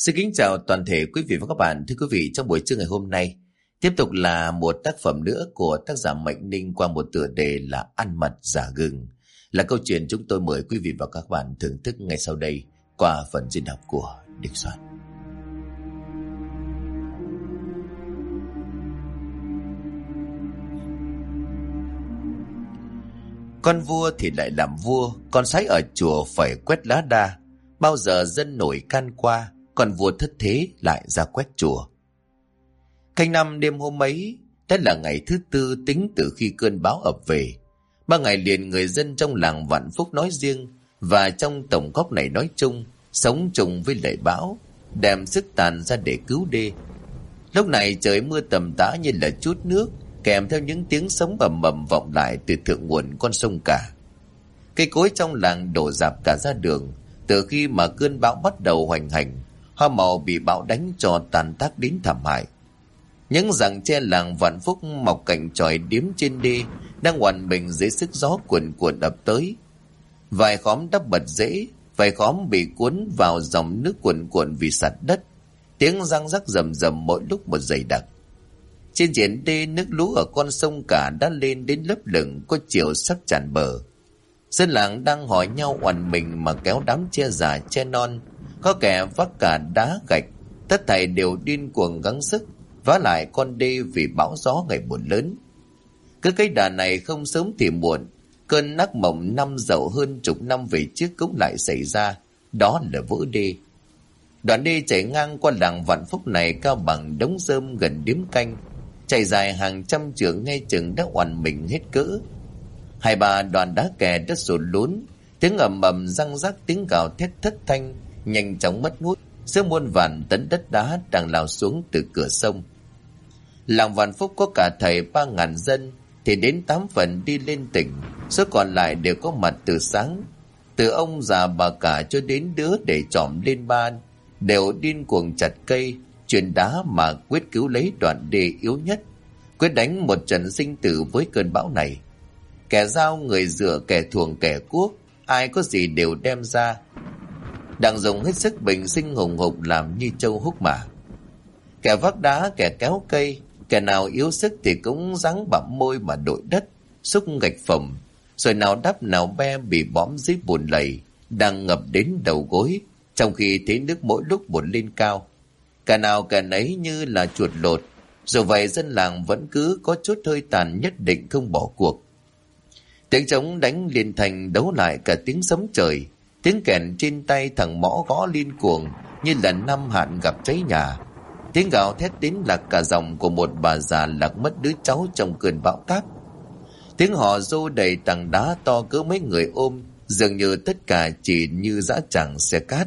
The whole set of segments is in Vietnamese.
Xin kính chào toàn thể quý vị và các bạn. Thưa quý vị, trong buổi trưa ngày hôm nay, tiếp tục là một tác phẩm nữa của tác giả Mạnh Ninh qua một tựa đề là Ăn mật giả gừng. Là câu chuyện chúng tôi mời quý vị và các bạn thưởng thức ngay sau đây qua phần diễn đọc của Đình Soạn. Con vua thì lại làm vua, con sái ở chùa phải quét lá đa. Bao giờ dân nổi can qua, còn vua thất thế lại ra quét chùa. Canh năm đêm hôm ấy, đó là ngày thứ tư tính từ khi cơn bão ập về. 3 ngày liền người dân trong làng Vạn Phúc nói riêng và trong tổng góc này nói chung, sống chung với lệ bão, đem sức tàn ra để cứu đê. Lúc này trời mưa tầm tã như là chút nước, kèm theo những tiếng sấm ầm ầm vọng lại từ thượng nguồn con sông cả. Cây cối trong làng đổ rạp cả ra đường. Từ khi mà cơn bão bắt đầu hoành hành, hoa màu bị bão đánh cho tàn tác đến thảm hại. Những rặng tre làng Vạn Phúc mọc cạnh chòi điếm trên đê đang oằn mình dưới sức gió cuồn cuộn ập tới. Vài khóm đắp bật rễ, vài khóm bị cuốn vào dòng nước cuồn cuộn vì sạt đất. Tiếng răng rắc rầm rầm mỗi lúc một dày đặc. Trên triển đê, nước lũ ở con sông cả đã lên đến lấp lửng, có chiều sắp tràn bờ. Dân làng đang hỏi nhau oằn mình mà kéo đám che già che non, có kẻ vác cả đá gạch, tất thảy đều điên cuồng gắng sức vá lại con đê vì bão gió ngày một lớn. Cứ cái đà này không sớm thì muộn, cơn ác mộng năm dậu hơn chục năm về trước cũng lại xảy ra, đó là vỡ đê. Đoạn đê chảy ngang qua làng Vạn Phúc này cao bằng đống rơm gần điếm canh, chạy dài hàng trăm trượng ngay chừng đã oằn mình hết cỡ. 2-3 đoạn đá kè đất sụt lún, tiếng ầm ầm răng rắc, tiếng gào thét thất thanh nhanh chóng mất hút giữa muôn vàn tấn đất đá đang lao xuống từ cửa sông. Làng Vạn Phúc có cả thầy 3.000 dân thì đến 8 phần đi lên tỉnh, số còn lại đều có mặt từ sáng. Từ ông già bà cả cho đến đứa để chỏm lên ban đều điên cuồng chặt cây, chuyền đá mà quyết cứu lấy đoạn đê yếu nhất, quyết đánh một trận sinh tử với cơn bão này. Kẻ dao, người dựa, kẻ thuồng, kẻ cuốc, ai có gì đều đem ra, đang dùng hết sức bình sinh hùng hục làm như trâu húc mã. Kẻ vác đá, kẻ kéo cây, kẻ nào yếu sức thì cũng ráng bặm môi mà đội đất, xúc gạch phồng, rồi nào đắp nào be bị bõm dưới bùn lầy đang ngập đến đầu gối, trong khi thế nước mỗi lúc một lên cao. Cả nào cả nấy như là chuột lột, dù vậy dân làng vẫn cứ có chút hơi tàn nhất định không bỏ cuộc. Tiếng trống đánh liên thành đấu lại cả tiếng sấm trời, tiếng kèn trên tay thằng mõ gõ liên cuồng như là năm hạn gặp cháy nhà. Tiếng gào thét đến lạc cả giọng của một bà già lạc mất đứa cháu trong cơn bão táp. Tiếng hò rô đầy tảng đá to cỡ mấy người ôm, dường như tất cả chỉ như dã tràng xe cát.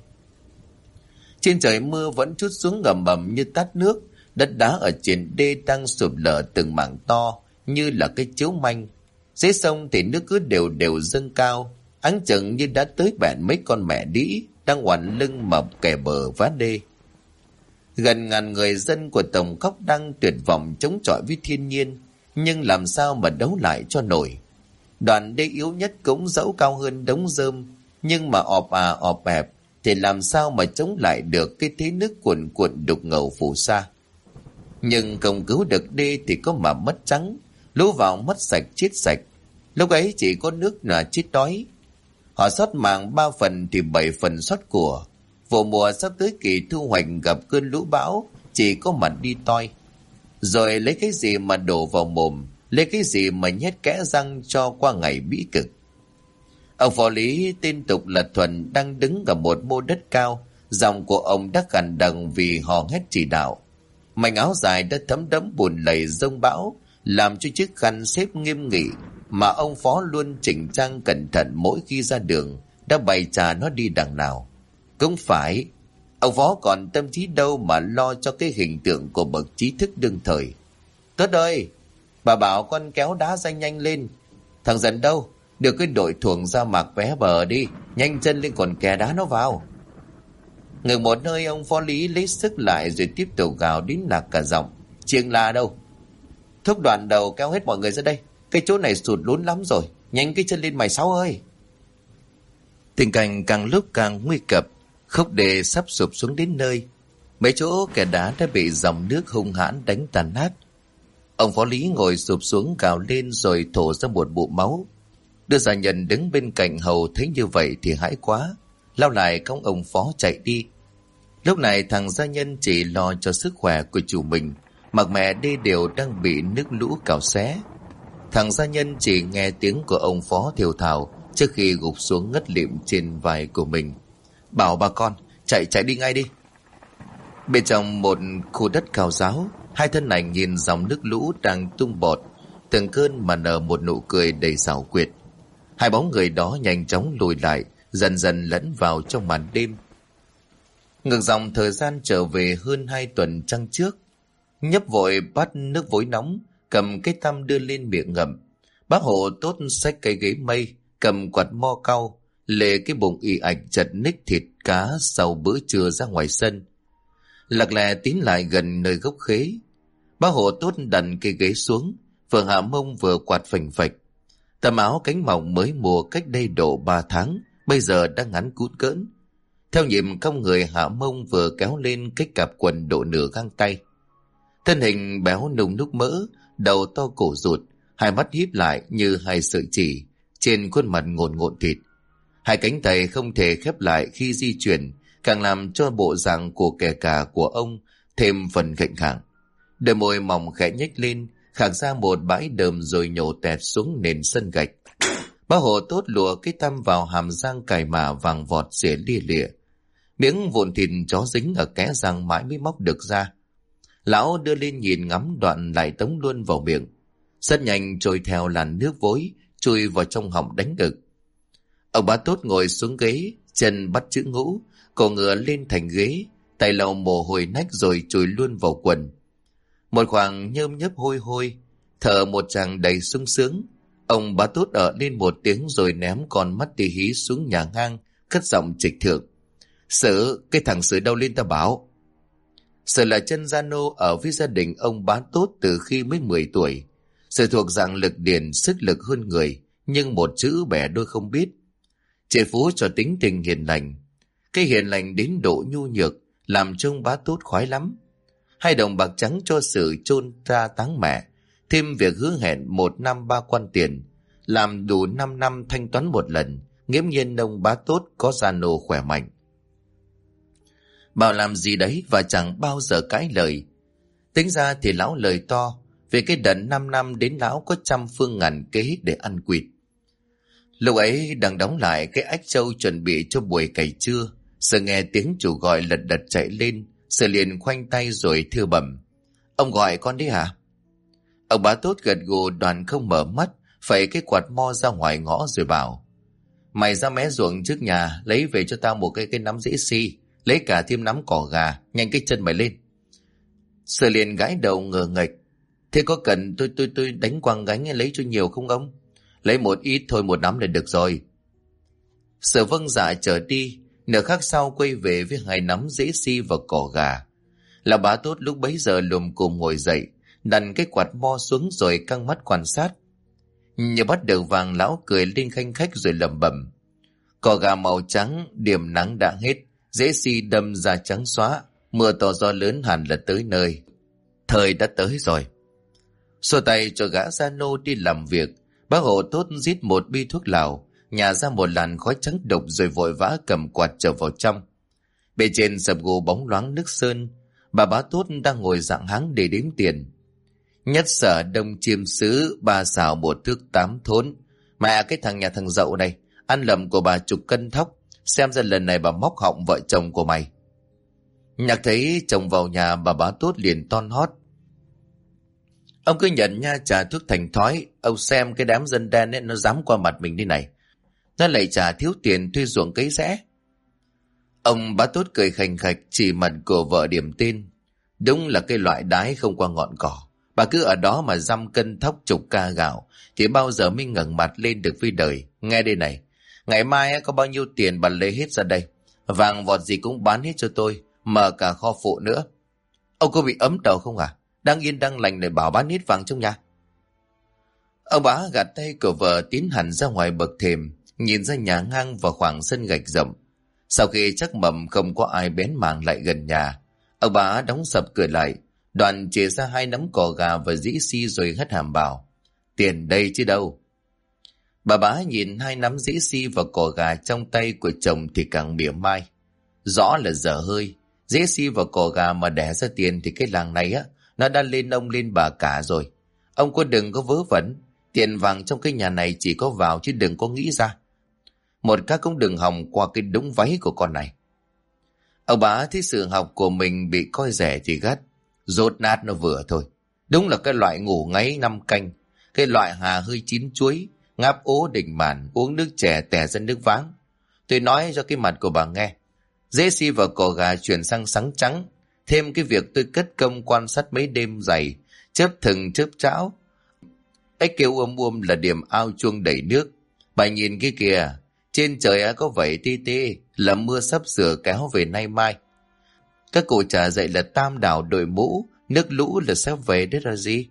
Trên trời mưa vẫn trút xuống ngầm ầm như tát nước, đất đá ở trên đê đang sụp lở từng mảng to như là cái chiếu manh. Dưới sông thì nước cứ đều đều dâng cao, áng chừng như đã tới bẹn mấy con mẹ đĩ đang oằn lưng mập kè bờ vá đê. Gần ngàn người dân của Tổng Cốc đang tuyệt vọng chống chọi với thiên nhiên, nhưng làm sao mà đấu lại cho nổi. Đoạn đê yếu nhất cũng dẫu cao hơn đống rơm, nhưng mà ọp ẹp thì làm sao mà chống lại được cái thế nước cuồn cuộn đục ngầu phù sa. Nhưng không cứu được đê thì có mà mất trắng, lũ vào mất sạch chết sạch. Lúc ấy chỉ có nước là chết đói. Họ sót màng 3 phần thì 7 phần sót của. Vụ mùa sắp tới kỳ thu hoạch gặp cơn lũ bão, chỉ có mặt đi toi. Rồi lấy cái gì mà đổ vào mồm, lấy cái gì mà nhét kẽ răng cho qua ngày bĩ cực. Ông phó lý tên tục là Thuần đang đứng ở một mô đất cao, giọng của ông đã khàn đằng vì hò hét chỉ đạo. Mảnh áo dài đã thấm đẫm bùn lầy giông bão, làm cho chiếc khăn xếp nghiêm nghị mà ông phó luôn chỉnh trang cẩn thận mỗi khi ra đường đã bày trà nó đi đằng nào. Cũng phải, ông phó còn tâm trí đâu mà lo cho cái hình tượng của bậc trí thức đương thời. Tốt ơi, bà bảo con kéo đá ra nhanh lên. Thằng Dần đâu, đưa cái đội thuồng ra mạc vé bờ đi, nhanh chân lên còn kè đá nó vào. Ngừng một nơi, ông phó lý lấy sức lại rồi tiếp tục gào đến lạc cả giọng. Chiêng la đâu? Thúc đoàn đầu kéo hết mọi người ra đây, cái chỗ này sụt lún lắm rồi, nhanh cái chân lên mày Sáu ơi. Tình cảnh càng lúc càng nguy cấp, Khúc đê sắp sụp xuống đến nơi. Mấy chỗ kẻ đá đã bị dòng nước hung hãn đánh tàn nát. Ông Phó Lý ngồi sụp xuống gào lên rồi thổ ra một bụng máu. Đưa gia nhân đứng bên cạnh hầu thấy như vậy thì hãi quá, lao lại cõng ông Phó chạy đi. Lúc này thằng gia nhân chỉ lo cho sức khỏe của chủ mình, mặc mẹ đê đều đang bị nước lũ cào xé. Thằng gia nhân chỉ nghe tiếng của ông Phó thều thào trước khi gục xuống ngất lịm trên vai của mình. Bảo bà con chạy đi ngay đi. Bên trong một khu đất cao ráo, hai thân ảnh nhìn dòng nước lũ đang tung bọt từng cơn mà nở một nụ cười đầy xảo quyệt. Hai bóng người đó nhanh chóng lùi lại, dần dần lẫn vào trong màn đêm. Ngược dòng thời gian trở về hơn 2 tuần trăng trước. Nhấp vội bát nước vối nóng, cầm cái tăm đưa lên miệng ngậm. Bác Hộ tốt xách cây ghế mây, cầm quạt mo cau, lê cái bụng ì ạch chật ních thịt cá sau bữa trưa ra ngoài sân. Lạc lè tiến lại gần nơi gốc khế. Bác Hộ tốt đặt cây ghế xuống, vừa hạ mông vừa quạt phành phạch. Tấm áo cánh mỏng mới mua cách đây độ 3 tháng, bây giờ đang ngắn cũn cỡn. Theo nhịp cong người hạ mông vừa kéo lên cái cạp quần độ nửa găng tay. Thân hình béo nung núc mỡ, đầu to cổ rụt, hai mắt híp lại như hai sợi chỉ, trên khuôn mặt ngổn ngộn thịt. Hai cánh tay không thể khép lại khi di chuyển, càng làm cho bộ dạng của kẻ cà của ông thêm phần khệnh khạng. Đôi môi mỏng khẽ nhếch lên, khạc ra một bãi đờm rồi nhổ tẹt xuống nền sân gạch. Bác Hộ tốt lùa cái tăm vào hàm răng cài mả vàng vọt xỉa lia lịa. Miếng vụn thịt chó dính ở kẽ răng mãi mới móc được ra. Lão đưa lên nhìn ngắm đoạn lại tống luôn vào miệng. Rất nhanh trôi theo làn nước vối, chui vào trong họng đánh ngực. Ông Bá Tốt ngồi xuống ghế, chân bắt chữ ngũ, cổ ngựa lên thành ghế, tay lau mồ hôi nách rồi chui luôn vào quần. Một khoảng nhơm nhấp hôi hôi, thở một tràng đầy sung sướng. Ông Bá Tốt ở lên một tiếng rồi ném con mắt tì hí xuống nhà ngang, cất giọng trịch thượng. Sử, cái thằng Sử đâu lên ta bảo. Sử là chân gia nô ở với gia đình ông Bá Tốt từ khi mới 10 tuổi. Sử thuộc dạng lực điền, sức lực hơn người, nhưng một chữ bẻ đôi không biết. Chị Phú cho tính tình hiền lành. Cái hiền lành đến độ nhu nhược, làm cho ông Bá Tốt khoái lắm. 2 đồng bạc trắng cho Sử chôn ra táng mẹ, thêm việc hứa hẹn 1 năm 3 quan tiền, làm đủ 5 năm thanh toán một lần, nghiễm nhiên ông Bá Tốt có gia nô khỏe mạnh. Bảo làm gì đấy và chẳng bao giờ cãi lời. Tính ra thì lão lời to, vì cái đợt 5 năm đến lão có trăm phương ngàn kế để ăn quỵt. Lúc ấy đang đóng lại cái ách trâu chuẩn bị cho buổi cày trưa, Sử nghe tiếng chủ gọi lật đật chạy lên, Sử liền khoanh tay rồi thưa bẩm. Ông gọi con đấy hả? Ông Bá Tốt gật gù đoàn không mở mắt, phẩy cái quạt mo ra ngoài ngõ rồi bảo. Mày ra mé ruộng trước nhà, lấy về cho tao một cái nắm rễ si, lấy cả thêm nắm cỏ gà, nhanh cái chân mày lên. Sử liền gãi đầu ngờ nghệch. Thế có cần tôi đánh quăng gánh lấy cho nhiều không ông? Lấy một ít thôi, 1 nắm là được rồi. Sử vâng dạ trở đi, nửa khắc sau quay về với 2 nắm rễ si và cỏ gà. Lão Bá Tốt lúc bấy giờ lùm cùm ngồi dậy, đặt cái quạt mo xuống rồi căng mắt quan sát. Như bắt được vàng, lão cười lên khanh khách rồi lẩm bẩm. Cỏ gà màu trắng, điểm nắng đã hết, rễ si đâm ra trắng xóa, mưa to gió lớn hẳn là tới nơi. Thời đã tới rồi. Xua tay cho gã gia nô đi làm việc, Bác Hộ tốt rít một bi thuốc lào, nhả ra một làn khói trắng độc rồi vội vã cầm quạt trở vào trong. Bề trên sập gỗ bóng loáng nước sơn, bà Bá Tốt đang ngồi dạng háng để đếm tiền. Nhất sở đông chiêm sứ, 3 xào 1 thước 8 thốn. Mẹ cái thằng nhà thằng Dậu này, ăn lầm của bà chục cân thóc, xem ra lần này bà móc họng vợ chồng của mày. Nhạc thấy chồng vào nhà, bà Bá Tốt liền ton hót. Ông cứ nhận nha, trả thuốc thành thói. Ông xem cái đám dân đen ấy, nó dám qua mặt mình đi này. Nó lại trả thiếu tiền thuê ruộng cấy rẽ. Ông Bá Tốt cười khành khạch chỉ mặt của vợ điểm tên. Đúng là cái loại đái không qua ngọn cỏ. Bà cứ ở đó mà dăm cân thóc chục ca gạo thì bao giờ mới ngẩng mặt lên được với đời. Nghe đây này, ngày mai có bao nhiêu tiền bà lấy hết ra đây. Vàng vọt gì cũng bán hết cho tôi, mở cả kho phụ nữa. Ông có bị ấm đầu không à? Đang yên đang lành để bảo bán hết vàng trong nhà. Ông Bá gạt tay của vợ tiến hẳn ra ngoài bậc thềm, nhìn ra nhà ngang và khoảng sân gạch rộng. Sau khi chắc mầm không có ai bén mảng lại gần nhà, ông bá đóng sập cửa lại, Đoàn chìa ra 2 nắm cò gà và dĩ xi rồi hất hàm bảo: Tiền đây chứ đâu. Bà bá nhìn 2 nắm dĩ xi và cò gà trong tay của chồng thì càng mỉa mai. Rõ là dở hơi, dĩ xi và cò gà mà đẻ ra tiền thì cái làng này á, nó đã lên ông lên bà cả rồi. Ông có đừng có vớ vẩn, tiền vàng trong cái nhà này chỉ có vào chứ đừng có nghĩ ra. Một cái cũng đừng hòng qua cái đống váy của con này. Ông bá thấy sự học của mình bị coi rẻ thì gắt: Rốt nát nó vừa thôi. Đúng là cái loại ngủ ngáy 5 canh, cái loại hà hơi chín chuối, ngáp ố đỉnh màn, uống nước chè tè ra nước váng. Tôi nói cho cái mặt của bà nghe, dễ xi và cò gà chuyển sang sắn trắng, thêm cái việc tôi cất công quan sát mấy đêm dày, chớp thừng chớp chảo. Ấy kêu là điểm ao chuông đầy nước. Bà nhìn cái kìa, trên trời có vẩy tê tê, là mưa sắp sửa kéo về nay mai. Các cụ trả dạy là tam đảo đội mũ, nước lũ là sắp về đấy là gì?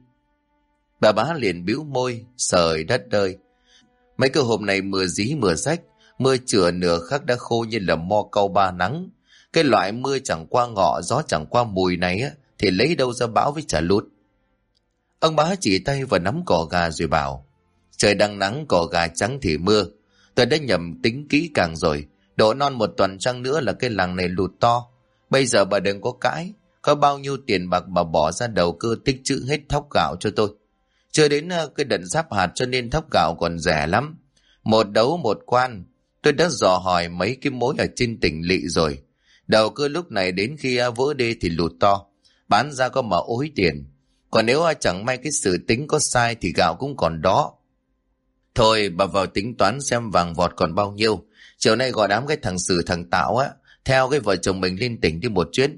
Bà bá liền bĩu môi: Trời đất ơi, mấy cái hôm này mưa dí mưa rách, mưa chừa nửa khắc đã khô như là mo cau ba nắng. Cái loại mưa chẳng qua ngọ, gió chẳng qua mùi này á, thì lấy đâu ra bão với chả lụt. Ông bá chỉ tay vào nắm cò gà rồi bảo: Trời đang nắng cò gà trắng thì mưa. Tôi đã nhầm tính kỹ càng rồi, đổ non 1 tuần trăng nữa là cái làng này lụt to. Bây giờ bà đừng có cãi, có bao nhiêu tiền bạc bà bỏ ra đầu cơ tích trữ hết thóc gạo cho tôi. Chưa đến cái đợt giáp hạt cho nên thóc gạo còn rẻ lắm. 1 đấu 1 quan, tôi đã dò hỏi mấy cái mối ở trên tỉnh lỵ rồi. Đầu cơ lúc này đến khi vỡ đê thì lụt to, bán ra có mà ối tiền. Còn nếu chẳng may cái sự tính có sai thì gạo cũng còn đó. Thôi bà vào tính toán xem vàng vọt còn bao nhiêu. Chiều nay gọi đám cái thằng Sử thằng Tạo á, theo cái vợ chồng mình lên tỉnh đi một chuyến.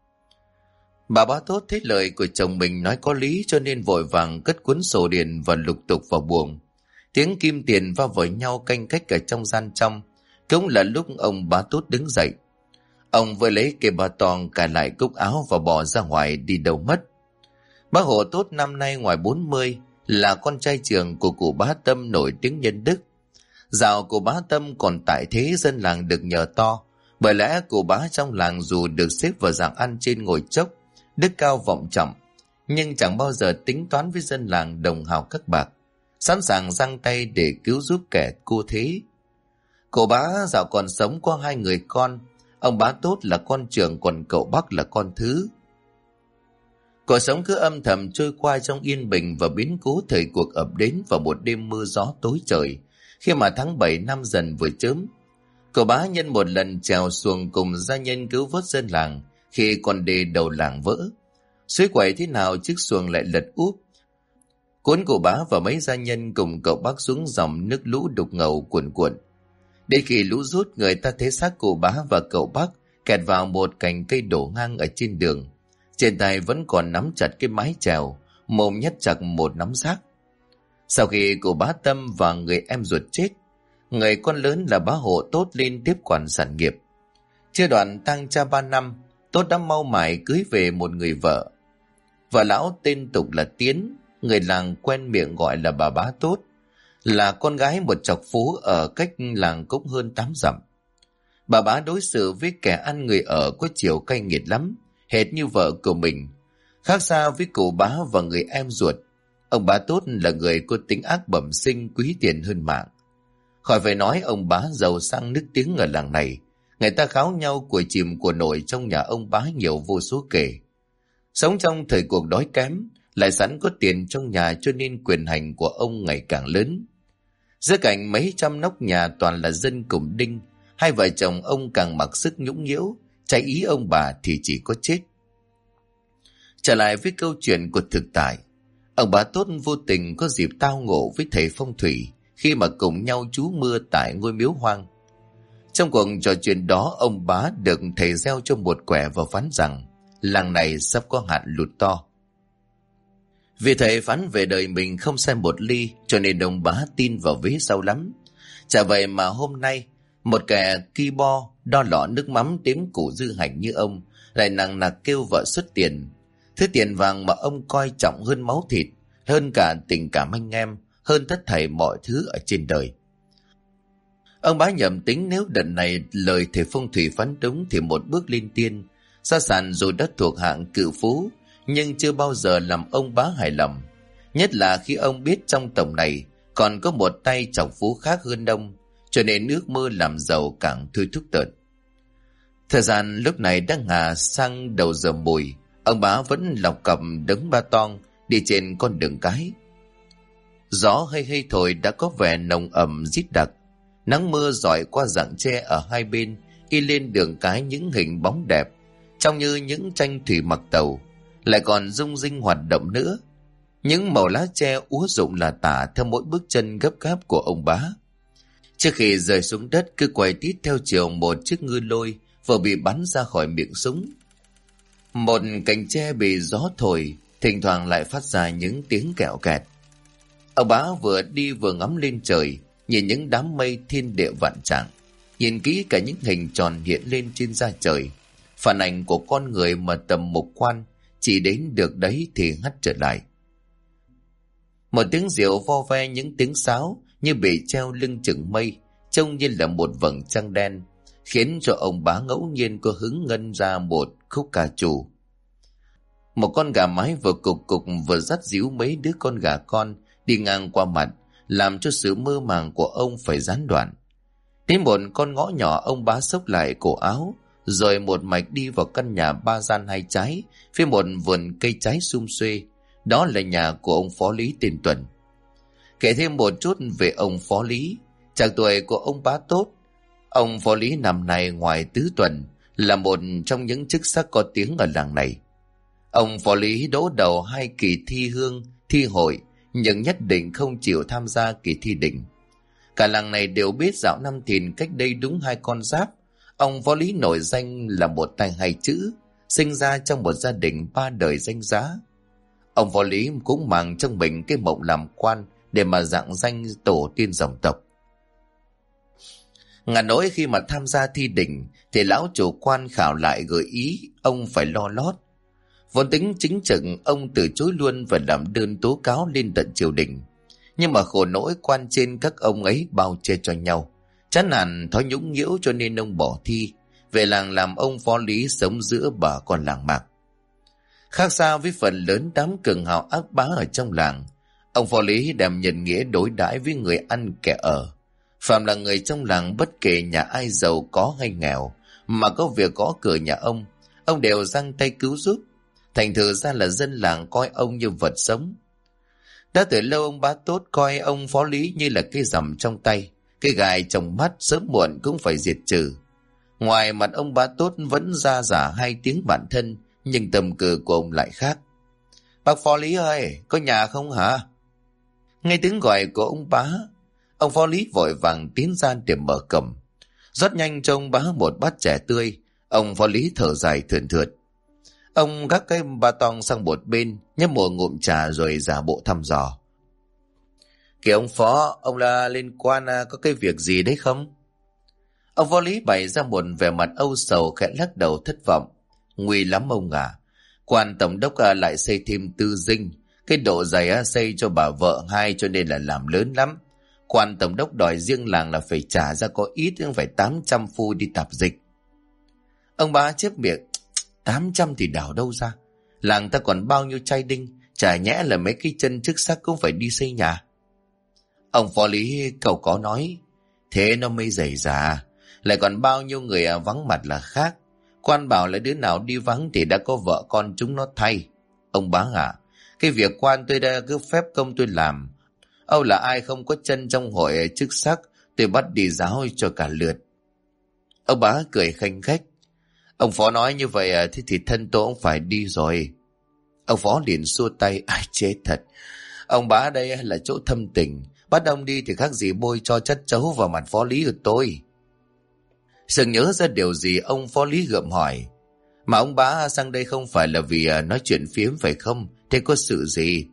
Bà bá Tốt thấy lời của chồng mình nói có lý cho nên vội vàng cất cuốn sổ điền và lục tục vào buồng. Tiếng kim tiền va vào nhau canh cách ở trong gian trong. Cũng là lúc ông bá Tốt đứng dậy. Ông vừa lấy cây ba tong cài lại cúc áo và bỏ ra ngoài đi đâu mất. Bác Hộ Tốt năm nay ngoài 40, là con trai trưởng của cụ Bá Tâm nổi tiếng nhân đức. Dạo cụ Bá Tâm còn tại thế dân làng được nhờ to, bởi lẽ cụ bá trong làng dù được xếp vào dạng ăn trên ngồi chốc, đức cao vọng trọng, nhưng chẳng bao giờ tính toán với dân làng đồng hào các bạc, sẵn sàng giang tay để cứu giúp kẻ cô thế. Cụ bá dạo còn sống có 2 người con, ông Bá Tốt là con trưởng còn cậu Bắc là con thứ. Cuộc sống cứ âm thầm trôi qua trong yên bình và biến cố thời cuộc ập đến vào một đêm mưa gió tối trời, khi mà tháng 7 năm Dần vừa chớm. Cậu bá nhân một lần trèo xuồng cùng gia nhân cứu vớt dân làng khi con đê đầu làng vỡ. Suối quẩy thế nào chiếc xuồng lại lật úp, cuốn cậu bá và mấy gia nhân cùng cậu Bắc xuống dòng nước lũ đục ngầu cuồn cuộn. Đến khi lũ rút, người ta thấy xác cậu bá và cậu Bắc kẹt vào một cành cây đổ ngang ở trên đường. Trên tay vẫn còn nắm chặt cái mái chèo, mồm nhét chặt một nắm xác. Sau khi cụ Bá Tâm và người em ruột chết, người con lớn là bá Hộ Tốt lên tiếp quản sản nghiệp. Chưa đoạn tang cha 3 năm, Tốt đã mau mải cưới về một người vợ. Vợ lão tên tục là Tiến, người làng quen miệng gọi là bà Bá Tốt, là con gái một trọc phú ở cách làng cũng hơn 8 dặm. Bà Bá đối xử với kẻ ăn người ở có chiều cay nghiệt lắm, hệt như vợ của mình. Khác xa với cụ bá và người em ruột, ông Bá Tốt là người có tính ác bẩm sinh, quý tiền hơn mạng. Khỏi phải nói ông bá giàu sang nức tiếng ở làng này, người ta kháo nhau của chìm của nổi trong nhà ông bá nhiều vô số kể. Sống trong thời cuộc đói kém, lại sẵn có tiền trong nhà cho nên quyền hành của ông ngày càng lớn. Giữa cảnh mấy trăm nóc nhà toàn là dân cùng đinh, 2 vợ chồng ông càng mặc sức nhũng nhiễu, trái ý ông bà thì chỉ có chết. Trở lại với câu chuyện của thực tại, ông Bá Tốt vô tình có dịp tao ngộ với thầy phong thủy khi mà cùng nhau trú mưa tại ngôi miếu hoang. Trong cuộc trò chuyện đó, ông bá được thầy gieo cho một quẻ và phán rằng làng này sắp có hạn lụt to. Vì thầy phán về đời mình không sai một ly, cho nên ông bá tin vào vế sau lắm. Chả vậy mà hôm nay, một kẻ ki bo, đo lọ nước mắm tiếng củ dư hành như ông lại nặng nặc kêu vợ xuất tiền. Thứ tiền vàng mà ông coi trọng hơn máu thịt, hơn cả tình cảm anh em, hơn tất thảy mọi thứ ở trên đời. Ông bá nhầm tính nếu đợt này lời thầy phong thủy phán đúng thì một bước lên tiên. Gia sản dù đã thuộc hạng cự phú, nhưng chưa bao giờ làm ông bá hài lòng. Nhất là khi ông biết trong tổng này còn có một tay trọng phú khác hơn ông, cho nên ước mơ làm giàu càng thôi thúc tợn. Thời gian lúc này đã ngả sang đầu giờ mùi, ông bá vẫn lọc cọc đấng ba tong đi trên con đường cái. Gió hay hay thổi đã có vẻ nồng ẩm rít đặc. Nắng mưa rọi qua rặng tre ở hai bên, in lên đường cái những hình bóng đẹp, trông như những tranh thủy mặc tàu, lại còn rung rinh hoạt động nữa. Những màu lá tre úa rụng là tả theo mỗi bước chân gấp gáp của ông bá. Trước khi rơi xuống đất cứ quay tít theo chiều một chiếc ngư lôi vừa bị bắn ra khỏi miệng súng. Một cành tre bị gió thổi, thỉnh thoảng lại phát ra những tiếng kẹo kẹt. Ông bá vừa đi vừa ngắm lên trời, nhìn những đám mây thiên địa vạn trạng, nhìn kỹ cả những hình tròn hiện lên trên da trời, phản ảnh của con người mà tầm mục quan chỉ đến được đấy thì hắt trở lại. Một tiếng rượu vo ve những tiếng sáo như bị treo lưng chừng mây, trông như là một vầng trăng đen, khiến cho ông bá ngẫu nhiên có hứng ngân ra một khúc ca trù. Một con gà mái vừa cục cục vừa dắt díu mấy đứa con gà con đi ngang qua mặt, làm cho sự mơ màng của ông phải gián đoạn. Đến một con ngõ nhỏ, ông bá xốc lại cổ áo, rồi một mạch đi vào căn nhà ba gian hai trái phía một vườn cây trái sum xuê. Đó là nhà của ông phó lý tên Tuần. Kể thêm một chút về ông phó lý, trạc tuổi của ông bá tốt. Ông phó lý năm nay ngoài tứ tuần là một trong những chức sắc có tiếng ở làng này. Ông phó lý đỗ đầu 2 kỳ thi hương, thi hội, nhưng nhất định không chịu tham gia kỳ thi đỉnh. Cả làng này đều biết dạo năm Thìn cách đây đúng 2 con giáp, ông phó lý nổi danh là một tay hay chữ, sinh ra trong một gia đình 3 đời danh giá. Ông phó lý cũng mang trong mình cái mộng làm quan để mà rạng danh tổ tiên dòng tộc. Ngàn nỗi khi mà tham gia thi đỉnh thì lão chủ quan khảo lại gợi ý ông phải lo lót. Vốn tính chính trực, ông từ chối luôn và làm đơn tố cáo lên tận triều đình. Nhưng mà khổ nỗi quan trên các ông ấy bao che cho nhau, chán nản thói nhũng nhiễu, cho nên ông bỏ thi về làng làm ông phó lý sống giữa bà con làng mạc. Khác xa với phần lớn đám cường hào ác bá ở trong làng, ông phó lý đem nhân nghĩa đối đãi với người ăn kẻ ở. Phạm là người trong làng, bất kể nhà ai giàu có hay nghèo, mà có việc gõ cửa nhà ông đều giang tay cứu giúp. Thành thử ra là dân làng coi ông như vật sống. Đã từ lâu ông bá tốt coi ông phó lý như là cái rằm trong tay, cái gài trong mắt sớm muộn cũng phải diệt trừ. Ngoài mặt ông bá tốt vẫn ra giả 2 tiếng bản thân, nhưng tầm cử của ông lại khác. Bác phó lý ơi, có nhà không hả? Nghe tiếng gọi của ông bá, ông phó lý vội vàng tiến ra để mở cổng. Rót nhanh cho ông bá một bát chè tươi, ông phó lý thở dài thườn thượt. Ông gác cái ba tong sang một bên, nhấp một ngụm trà rồi giả bộ thăm dò. Kìa ông phó, ông là liên quan có cái việc gì đấy không? Ông phó lý bày ra một vẻ mặt âu sầu, khẽ lắc đầu thất vọng. Nguy lắm ông à. Quan tổng đốc lại xây thêm tư dinh, cái độ dày xây cho bà vợ 2 cho nên là làm lớn lắm. Quan tổng đốc đòi riêng làng là phải trả ra có ít cũng phải 800 phu đi tạp dịch. Ông bá chép miệng. 800 thì đảo đâu ra? Làng ta còn bao nhiêu trai đinh, chả nhẽ là mấy cái chân chức sắc cũng phải đi xây nhà. Ông phó lý cậu có nói, thế nó mới dày dà, lại còn bao nhiêu người vắng mặt là khác. Quan bảo là đứa nào đi vắng thì đã có vợ con chúng nó thay. Ông bá à, cái việc quan tôi đã cứ phép công tôi làm. Âu là ai không có chân trong hội chức sắc, tôi bắt đi giáo cho cả lượt. Ông bá cười khanh khách. Ông phó nói như vậy thế thì thân tôi cũng phải đi rồi. Ông phó liền xua tay. Ai chết thật. Ông bá đây là chỗ thâm tình, bắt ông đi thì khác gì bôi cho chất chấu vào mặt phó lý của tôi. Sừng nhớ ra điều gì, ông phó lý gượng hỏi. Mà ông bá sang đây không phải là vì nói chuyện phiếm phải không? Thế có sự gì?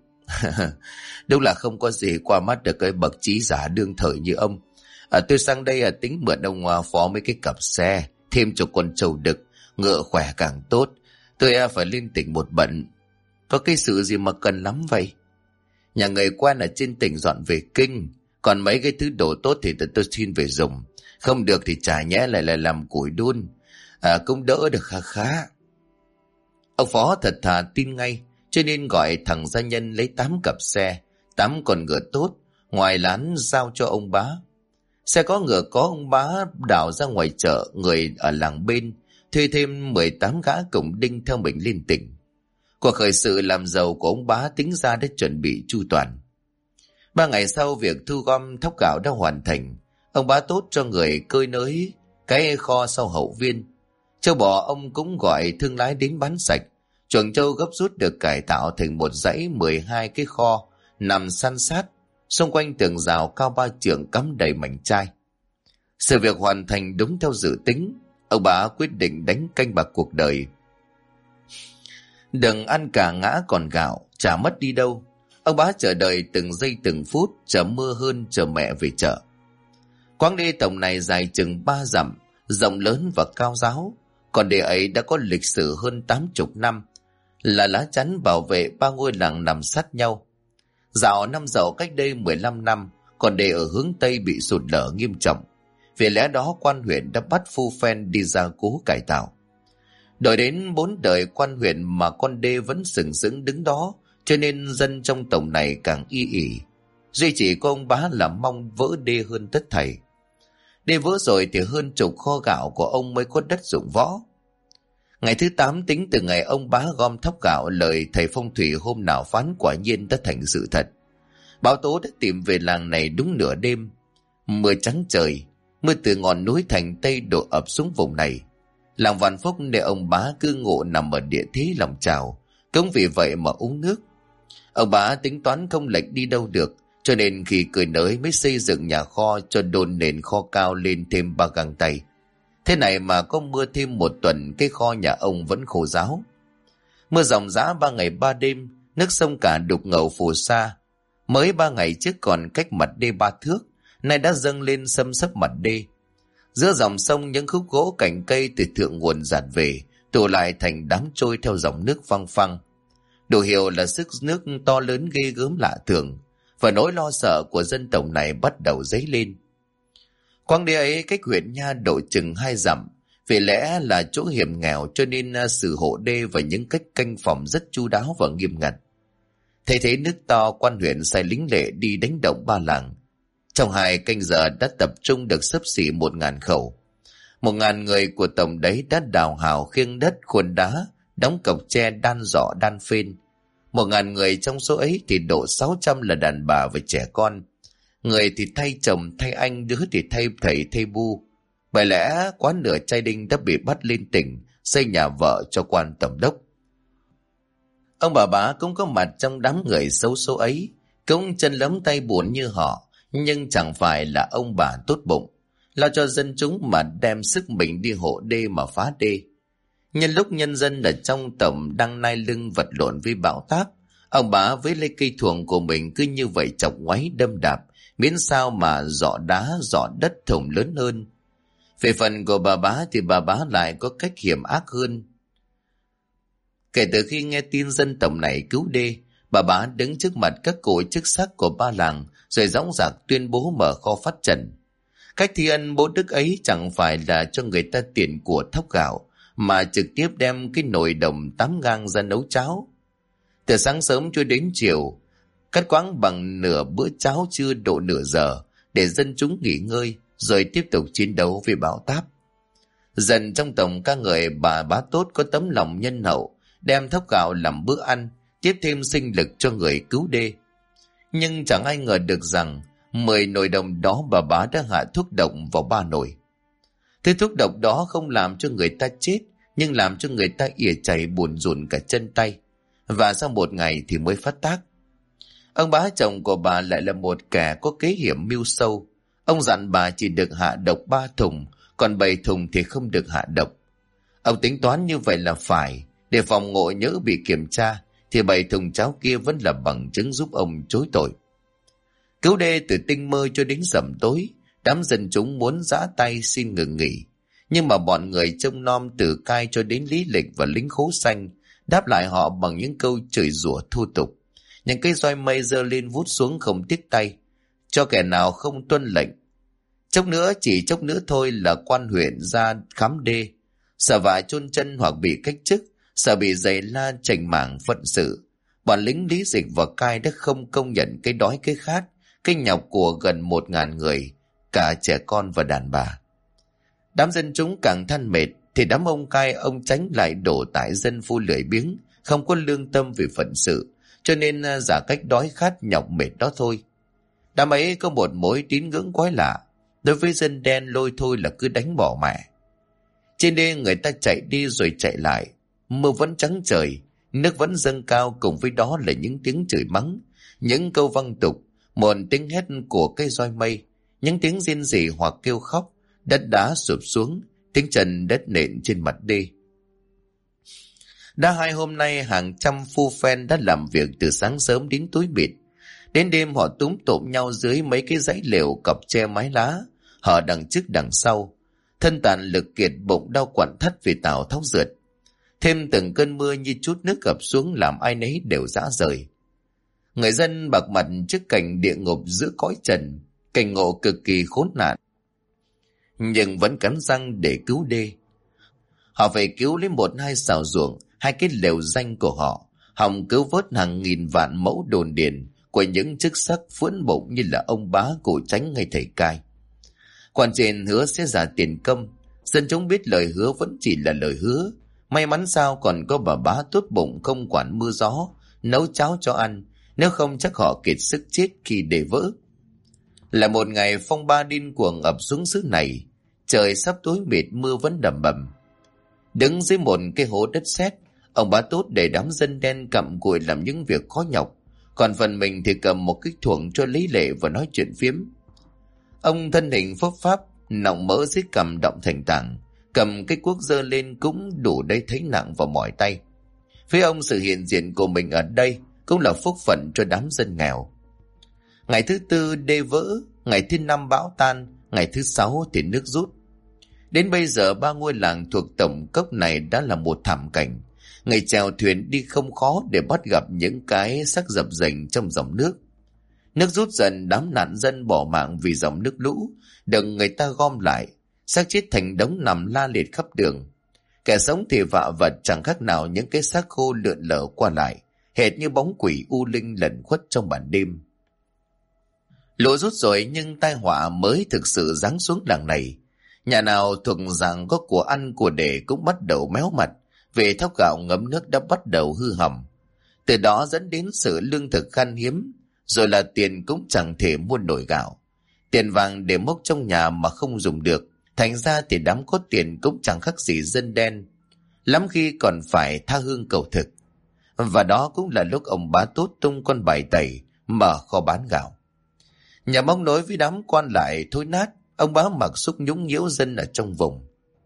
Đúng là không có gì qua mắt được cái bậc trí giả đương thời như ông. Tôi sang đây tính mượn ông phó mấy cái cặp xe, thêm cho con trâu đực, ngựa khỏe càng tốt. Tôi phải lên tỉnh một bận. Có cái sự gì mà cần lắm vậy? Nhà người quen ở trên tỉnh dọn về kinh, còn mấy cái thứ đồ tốt thì tôi xin về dùng. Không được thì chả nhẽ lại là làm củi đun, cũng đỡ được khá khá. Ông Phó thật thà tin ngay, cho nên gọi thằng gia nhân lấy 8 cặp xe, 8 con ngựa tốt, ngoài lán giao cho ông bá. Xe có ngựa có ông bá đảo ra ngoài chợ, người ở làng bên thuê thêm 18 gã cổng đinh theo mình lên tỉnh. Cuộc khởi sự làm giàu của ông bá tính ra đã chuẩn bị chu toàn. 3 ngày sau việc thu gom thóc gạo đã hoàn thành, ông bá tốt cho người cơi nới cái kho sau hậu viên. Châu bò ông cũng gọi thương lái đến bán sạch. Chuồng trâu gấp rút được cải tạo thành một dãy 12 cái kho nằm san sát, xung quanh tường rào cao 3 trượng cắm đầy mảnh chai. Sự việc hoàn thành đúng theo dự tính, ông bá quyết định đánh canh bạc cuộc đời. Đừng ăn cả ngã còn gạo, chả mất đi đâu. Ông bá chờ đợi từng giây từng phút, chờ mưa hơn, chờ mẹ về chợ. Quãng đê tổng này dài chừng 3 dặm, rộng lớn và cao ráo. Còn đê ấy đã có lịch sử hơn 80 năm, là lá chắn bảo vệ 3 ngôi làng nằm sát nhau. Dạo năm Dậu cách đây 15 năm, còn đê ở hướng Tây bị sụt lở nghiêm trọng. Vì lẽ đó quan huyện đã bắt phu phen đi gia cố cải tạo. Đợi đến 4 đời quan huyện mà con đê vẫn sừng sững đứng đó, cho nên dân trong tổng này càng y ỉ. Duy chỉ có ông bá là mong vỡ đê hơn tất thảy. Đê vỡ rồi thì hơn chục kho gạo của ông mới có đất dụng võ. Ngày thứ 8 tính từ ngày ông bá gom thóc gạo, lời thầy phong thủy hôm nào phán quả nhiên đã thành sự thật. Bão tố đã tìm về làng này đúng nửa đêm. Mưa trắng trời, mưa từ ngọn núi thành Tây đổ ập xuống vùng này. Làng Vạn Phúc để ông bá cư ngụ nằm ở địa thế lòng trào, cũng vì vậy mà uống nước. Ông bá tính toán không lệch đi đâu được, cho nên khi cười nới mới xây dựng nhà kho cho đôn nền kho cao lên thêm 3 gang tay. Thế này mà có mưa thêm 1 tuần, cái kho nhà ông vẫn khô ráo. Mưa ròng rã 3 ngày 3 đêm, nước sông cả đục ngầu phù sa. Mới 3 ngày trước còn cách mặt đê 3 thước, nay đã dâng lên xâm xấp mặt đê. Giữa dòng sông những khúc gỗ cành cây từ thượng nguồn dạt về, tụ lại thành đám trôi theo dòng nước phăng phăng. Đủ hiểu là sức nước to lớn ghê gớm lạ thường, và nỗi lo sợ của dân tộc này bắt đầu dấy lên. Quãng đê ấy cách huyện Nha độ chừng 2 dặm, vì lẽ là chỗ hiểm nghèo cho nên sự hộ đê và những cách canh phòng rất chu đáo và nghiêm ngặt. Thấy thế nước to, quan huyện sai lính lệ đi đánh động 3 làng. Trong 2 canh giờ đã tập trung được xấp xỉ 1.000 khẩu. 1.000 người của tổng đấy đã đào hào khiêng đất, khuôn đá, đóng cọc tre, đan giỏ, đan phên. 1.000 người trong số ấy thì độ 600 là đàn bà và trẻ con. Người thì thay chồng, thay anh, đứa thì thay thầy, thay bu. Bởi lẽ quá nửa trai đinh đã bị bắt lên tỉnh, xây nhà vợ cho quan tổng đốc. Ông bà bá cũng có mặt trong đám người xấu số ấy, cũng chân lấm tay bùn như họ, nhưng chẳng phải là ông bà tốt bụng, lo cho dân chúng mà đem sức mình đi hộ đê mà phá đê. Nhân lúc nhân dân ở trong tổng đang nai lưng vật lộn với bão táp, ông bá với lấy cây thuồng của mình cứ như vậy chọc ngoáy đâm đạp, miễn sao mà dọ đá dọ đất thủng lớn hơn. Về phần của bà bá thì bà bá lại có cách hiểm ác hơn. Kể từ khi nghe tin dân tổng này cứu đê, bà bá đứng trước mặt các cụ chức sắc của 3 làng rồi dõng dạc tuyên bố mở kho phát trần. Cách thi ân bố đức ấy chẳng phải là cho người ta tiền của thóc gạo, mà trực tiếp đem cái nồi đồng 8 gang ra nấu cháo. Từ sáng sớm cho đến chiều, cắt quãng bằng nửa bữa cháo trưa độ nửa giờ để dân chúng nghỉ ngơi, rồi tiếp tục chiến đấu với bão táp. Dần trong tổng các người bà bá tốt có tấm lòng nhân hậu, đem thóc gạo làm bữa ăn, tiếp thêm sinh lực cho người cứu đê. Nhưng chẳng ai ngờ được rằng 10 nồi đồng đó bà bá đã hạ thuốc độc vào 3 nồi. Thứ thuốc độc đó không làm cho người ta chết, nhưng làm cho người ta ỉa chảy buồn rùn cả chân tay, và sau 1 ngày thì mới phát tác. Ông bá chồng của bà lại là một kẻ có kế hiểm mưu sâu. Ông dặn bà chỉ được hạ độc 3 thùng, còn 7 thùng thì không được hạ độc. Ông tính toán như vậy là phải, để phòng ngộ nhỡ bị kiểm tra thì 7 thùng cháo kia vẫn là bằng chứng giúp ông chối tội. Cứu đê từ tinh mơ cho đến rằm tối, đám dân chúng muốn giã tay xin ngừng nghỉ, nhưng mà bọn người trông nom từ cai cho đến lý lịch và lính khố xanh đáp lại họ bằng những câu chửi rủa thô tục. Những cây roi mây giơ lên vút xuống không tiếc tay, cho kẻ nào không tuân lệnh. Chỉ chốc nữa thôi là quan huyện ra khám đê. Sợ vạ chôn chân hoặc bị cách chức, sợ bị giày la chành mảng phận sự. Bọn lính Lý Dịch và Cai đã không công nhận cái đói cái khát, cái nhọc của gần 1.000 người, cả trẻ con và đàn bà. Đám dân chúng càng than mệt, thì đám ông Cai ông Chánh lại đổ tại dân phu lười biếng, không có lương tâm về phận sự, cho nên giả cách đói khát nhọc mệt đó thôi. Đám ấy có một mối tín ngưỡng quái lạ, đối với dân đen lôi thôi là cứ đánh bỏ mẹ. Trên đê người ta chạy đi rồi chạy lại, mưa vẫn trắng trời, nước vẫn dâng cao, cùng với đó là những tiếng chửi mắng, những câu văng tục, một tiếng hét của cây roi mây, những tiếng rên rỉ hoặc kêu khóc, đất đá sụp xuống, tiếng chân đất nện trên mặt đê. Đã 2 hôm nay hàng trăm phu phen đã làm việc từ sáng sớm đến tối mịt. Đến đêm họ túm tụm nhau dưới mấy cái dãy lều cọc tre mái lá, họ đằng trước đằng sau, thân tàn lực kiệt, bụng đau quặn thắt vì tào thóc rượt. Thêm từng cơn mưa như chút nước gập xuống làm ai nấy đều rã rời. Người dân bạc mặt trước cảnh địa ngục giữa cõi trần, cảnh ngộ cực kỳ khốn nạn, nhưng vẫn cắn răng để cứu đê. Họ phải cứu lấy 1-2 xào ruộng, 2 cái lều danh của họ, hòng cứu vớt hàng nghìn vạn mẫu đồn điền của những chức sắc phướn bụng như là ông Bá, cụ Chánh hay thầy Cai. Quan trên hứa sẽ trả tiền công, dân chúng biết lời hứa vẫn chỉ là lời hứa. May mắn sao còn có bà Bá tốt bụng không quản mưa gió, nấu cháo cho ăn, nếu không chắc họ kiệt sức chết khi để vỡ. Là một ngày phong ba điên cuồng ập xuống xứ này, trời sắp tối mịt, mưa vẫn đầm bầm. Đứng dưới một cái hố đất sét, ông Bá Tốt để đám dân đen cặm cụi làm những việc khó nhọc, còn phần mình thì cầm một cái thuồng cho lấy lệ và nói chuyện phiếm. Ông thân hình phấp pháp, nọng mỡ dưới cằm động thành tảng, cầm cái cuốc giơ lên cũng đủ để thấy nặng và mỏi tay. Với ông, sự hiện diện của mình ở đây cũng là phúc phận cho đám dân nghèo. Ngày thứ 4 đê vỡ, ngày thứ 5 bão tan, ngày thứ 6 thì nước rút. Đến bây giờ 3 ngôi làng thuộc tổng cốc này đã là một thảm cảnh. Người chèo thuyền đi không khó để bắt gặp những cái xác dập dềnh trong dòng nước. Nước rút dần, đám nạn dân bỏ mạng vì dòng nước lũ được người ta gom lại, xác chết thành đống nằm la liệt khắp đường. Kẻ sống thì vạ vật chẳng khác nào những cái xác khô lượn lờ qua lại, hệt như bóng quỷ u linh lẩn khuất trong màn đêm. Lũ rút rồi nhưng tai họa mới thực sự giáng xuống làng này. Nhà nào thuộc dạng có của ăn của để cũng bắt đầu méo mặt, vì thóc gạo ngấm nước đã bắt đầu hư hỏng. Từ đó dẫn đến sự lương thực khan hiếm, rồi là tiền cũng chẳng thể mua nổi gạo. Tiền vàng để mốc trong nhà mà không dùng được, thành ra thì đám có tiền cũng chẳng khác gì dân đen, lắm khi còn phải tha hương cầu thực. Và đó cũng là lúc ông Bá Tốt tung con bài tẩy, mở kho bán gạo. Nhà mong nối với đám quan lại thối nát, ông Bá mặc xúc nhũng nhiễu dân ở trong vùng.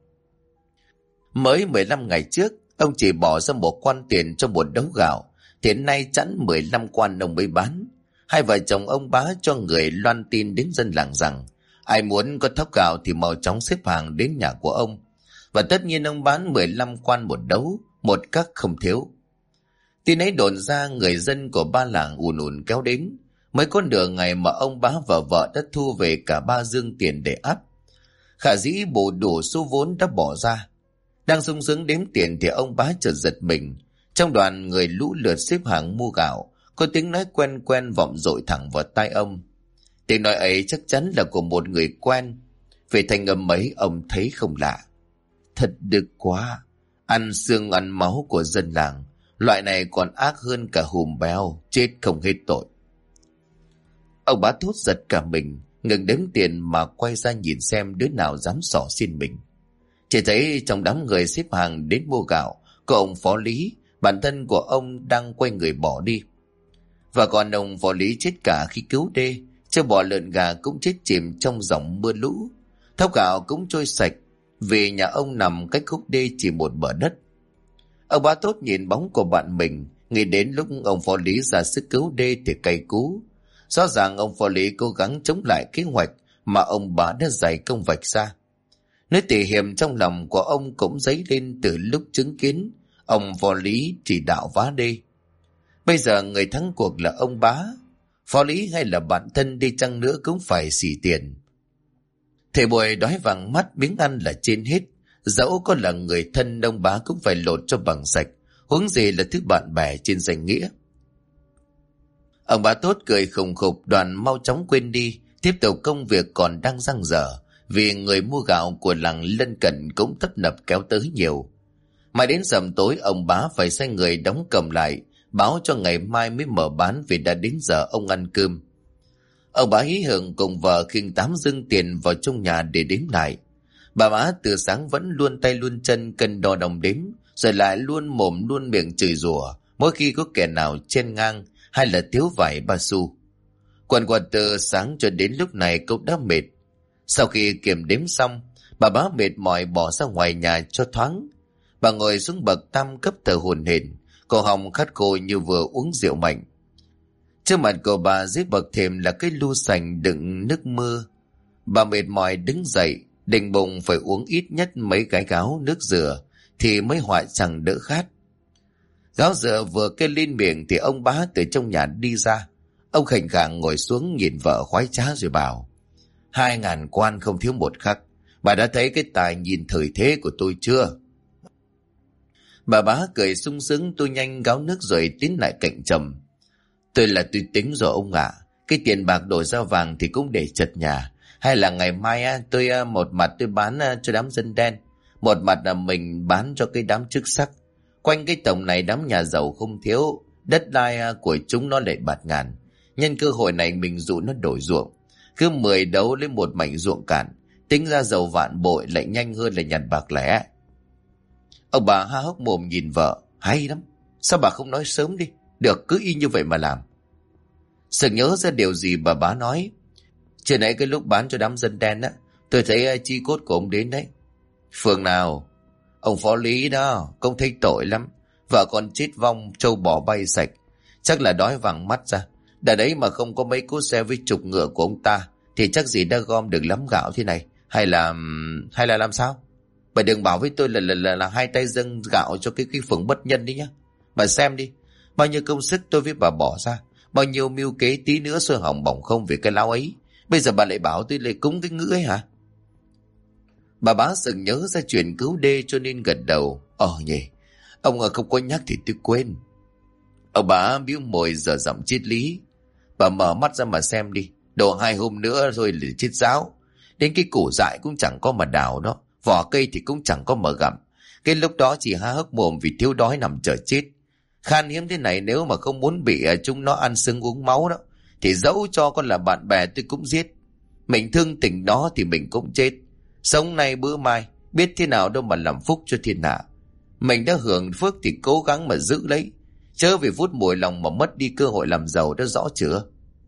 Mới 15 ngày trước, ông chỉ bỏ ra 1 quan tiền cho một đấu gạo, thì nay chẵn 15 quan ông mới bán. Hai vợ chồng ông Bá cho người loan tin đến dân làng rằng ai muốn có thóc gạo thì mau chóng xếp hàng đến nhà của ông. Và tất nhiên ông bán 15 quan một đấu, một các không thiếu. Tin ấy đồn ra, người dân của 3 làng ùn ùn kéo đến. Mới có nửa ngày mà ông Bá và vợ đã thu về cả 3 dương tiền để ắp. Khả dĩ bù đủ số vốn đã bỏ ra. Đang sung sướng đếm tiền thì ông Bá chợt giật mình. Trong đoàn người lũ lượt xếp hàng mua gạo, có tiếng nói quen quen vọng dội thẳng vào tai ông. Tiếng nói ấy chắc chắn là của một người quen. Về thành âm ấy ông thấy không lạ. Thật được quá, ăn xương ăn máu của dân làng, loại này còn ác hơn cả hùm bèo, chết không hết tội. Ông Bá Tốt giật cả mình, ngừng đếm tiền mà quay ra nhìn xem đứa nào dám xỏ xin mình. Chỉ thấy trong đám người xếp hàng đến mua gạo, có ông Phó Lý, bản thân của ông đang quay người bỏ đi. Và còn ông Phó Lý chết cả khi cứu đê, châu bò lợn gà cũng chết chìm trong dòng mưa lũ. Thóc gạo cũng trôi sạch, vì nhà ông nằm cách khúc đê chỉ một bờ đất. Ông Bá Tốt nhìn bóng của bạn mình, nghĩ đến lúc ông Phó Lý ra sức cứu đê thì cay cú. Rõ ràng ông Phó Lý cố gắng chống lại kế hoạch mà ông Bá đã dày công vạch ra. Nỗi tỉ hiềm trong lòng của ông cũng dấy lên từ lúc chứng kiến ông Phó Lý chỉ đạo vá đê. Bây giờ người thắng cuộc là ông Bá. Phó Lý hay là bản thân đi chăng nữa cũng phải xỉ tiền. Thầy Bồi đói vàng mắt, miếng ăn là trên hết. Dẫu có là người thân, ông bá cũng phải lột cho bằng sạch, huống gì là thứ bạn bè trên danh nghĩa. Ông bá Tốt cười khùng khục, đoàn mau chóng quên đi, tiếp tục công việc còn đang dang dở, vì người mua gạo của làng lân cận cũng tấp nập kéo tới nhiều. Mãi đến rằm tối, ông bá phải sai người đóng cổng lại, báo cho ngày mai mới mở bán vì đã đến giờ ông ăn cơm. Ông bá hí hưởng cùng vợ khiêng 8 dưng tiền vào trong nhà để đếm lại. Bà bá từ sáng vẫn luôn tay luôn chân cân đo đong đếm, rồi lại luôn mồm luôn miệng chửi rủa mỗi khi có kẻ nào chen ngang hay là thiếu vài ba xu. Quần quật từ sáng cho đến lúc này cũng đã mệt. Sau khi kiểm đếm xong, bà bá mệt mỏi bỏ ra ngoài nhà cho thoáng. Bà ngồi xuống bậc tam cấp thở hổn hển, cổ họng khát khô như vừa uống rượu mạnh. Trước mặt của bà dưới bậc thềm là cái lu sành đựng nước mưa. Bà mệt mỏi đứng dậy, định bụng phải uống ít nhất mấy cái gáo nước dừa thì mới hoại chẳng đỡ khát. Gáo dừa vừa kê lên miệng thì ông bá từ trong nhà đi ra. Ông khệnh khạng ngồi xuống nhìn vợ khoái trá rồi bảo: 2.000 quan không thiếu một khắc. Bà đã thấy cái tài nhìn thời thế của tôi chưa? Bà bá cười sung sướng tôi nhanh gáo nước rồi tiến lại cạnh chồng. Tôi tính rồi ông ạ. Cái tiền bạc đổi ra vàng thì cũng để chật nhà. Hay là ngày mai tôi một mặt tôi bán cho đám dân đen, một mặt là mình bán cho cái đám chức sắc. Quanh cái tổng này đám nhà giàu không thiếu, đất đai của chúng nó lại bạt ngàn. Nhân cơ hội này mình dụ nó đổi ruộng, cứ 10 đấu lên một mảnh ruộng cạn, tính ra giàu vạn bội lại nhanh hơn là nhặt bạc lẻ. Ông bà há hốc mồm nhìn vợ: hay lắm, sao bà không nói sớm đi? Được, cứ y như vậy mà làm. Sực nhớ ra điều gì bà bá nói: Chưa nãy cái lúc bán cho đám dân đen á, tôi thấy chi cốt của ông đến đấy. Phường nào? Ông phó lý đó, công thấy tội lắm. Vợ con chết vong, trâu bò bay sạch. Chắc là đói vàng mắt ra. Đã đấy mà không có mấy cỗ xe với trục ngựa của ông ta thì chắc gì đã gom được lắm gạo thế này. Hay là làm sao? Bà đừng bảo với tôi là hai tay dâng gạo cho cái phường bất nhân đi nhá. Bà xem đi, bao nhiêu công sức tôi với bà bỏ ra, bao nhiêu mưu kế, tí nữa sôi hỏng bỏng không vì cái lão ấy. Bây giờ bà lại bảo tôi lại cúng cái ngữ ấy hả? Bà bá sừng nhớ ra chuyện cứu đê cho nên gật đầu. Nhỉ, ông không có nhắc thì tôi quên. Ông bá bĩu môi giờ giọng triết lý. Bà mở mắt ra mà xem đi, độ 2 hôm nữa rồi là chết giáo. Đến cái củ dại cũng chẳng có mà đào đó, vỏ cây thì cũng chẳng có mà gặm. Cái lúc đó chỉ há hốc mồm vì thiếu đói nằm chờ chết. Khan hiếm thế này nếu mà không muốn bị chúng nó ăn xương uống máu đó, thì dẫu cho con là bạn bè tôi cũng giết. Mình thương tình nó thì mình cũng chết. Sống nay bữa mai, biết thế nào đâu mà làm phúc cho thiên hạ. Mình đã hưởng phước thì cố gắng mà giữ lấy, chớ vì phút mùi lòng mà mất đi cơ hội làm giàu, đã rõ chưa?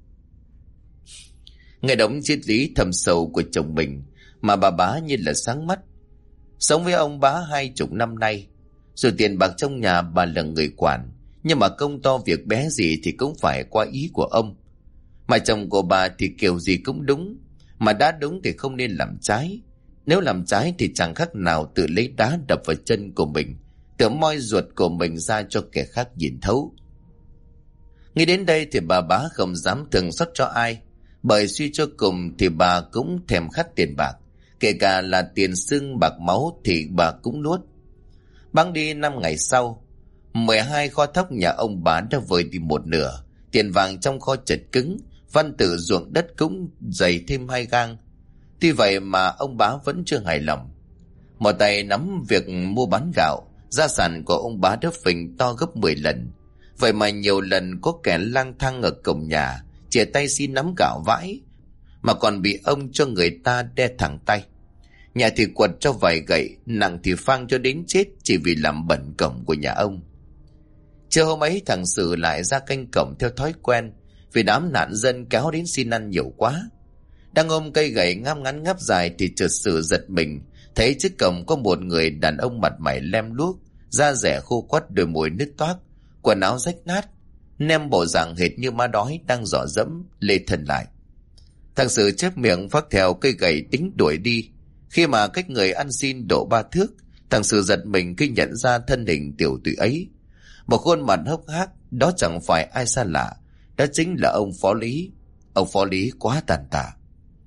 Nghe đống triết lý thầm sâu của chồng mình mà bà bá như là sáng mắt. Sống với ông bá 20 năm nay, dù tiền bạc trong nhà bà là người quản, nhưng mà công to việc bé gì thì cũng phải qua ý của ông. Mà chồng của bà thì kiểu gì cũng đúng, mà đã đúng thì không nên làm trái. Nếu làm trái thì chẳng khác nào tự lấy đá đập vào chân của mình, tự moi ruột của mình ra cho kẻ khác nhìn thấu. Nghĩ đến đây thì bà bá không dám thường xót cho ai, bởi suy cho cùng thì bà cũng thèm khát tiền bạc, kể cả là tiền xương bạc máu thì bà cũng nuốt. Bẵng đi 5 ngày sau, 12 kho thóc nhà ông bà đã vơi đi một nửa, tiền vàng trong kho chật cứng, văn tự ruộng đất cũng dày thêm 2 gang. Tuy vậy mà ông bá vẫn chưa hài lòng. Một tay nắm việc mua bán gạo, gia sản của ông bá đã phình to gấp 10 lần. Vậy mà nhiều lần có kẻ lang thang ở cổng nhà, chìa tay xin nắm gạo vãi, mà còn bị ông cho người ta đe thẳng tay. Nhà thì quật cho vài gậy, nặng thì phang cho đến chết chỉ vì làm bẩn cổng của nhà ông. Trưa hôm ấy thằng Sử lại ra canh cổng theo thói quen, vì đám nạn dân kéo đến xin ăn nhiều quá. Đang ôm cây gậy ngáp ngắn ngáp dài thì chợt Sử giật mình, thấy trước cổng có một người đàn ông mặt mày lem luốc, da dẻ khô quắt, đôi môi nứt toác, quần áo rách nát, nem bộ dạng hệt như ma đói đang dọ dẫm lê thân lại. Thằng Sử chép miệng phác theo cây gậy tính đuổi đi. Khi mà cách người ăn xin độ 3 thước, thằng Sử giật mình khi nhận ra thân hình tiểu tụy ấy. Một khuôn mặt hốc hác, đó chẳng phải ai xa lạ, đó chính là ông Phó Lý. Ông Phó Lý quá tàn tạ.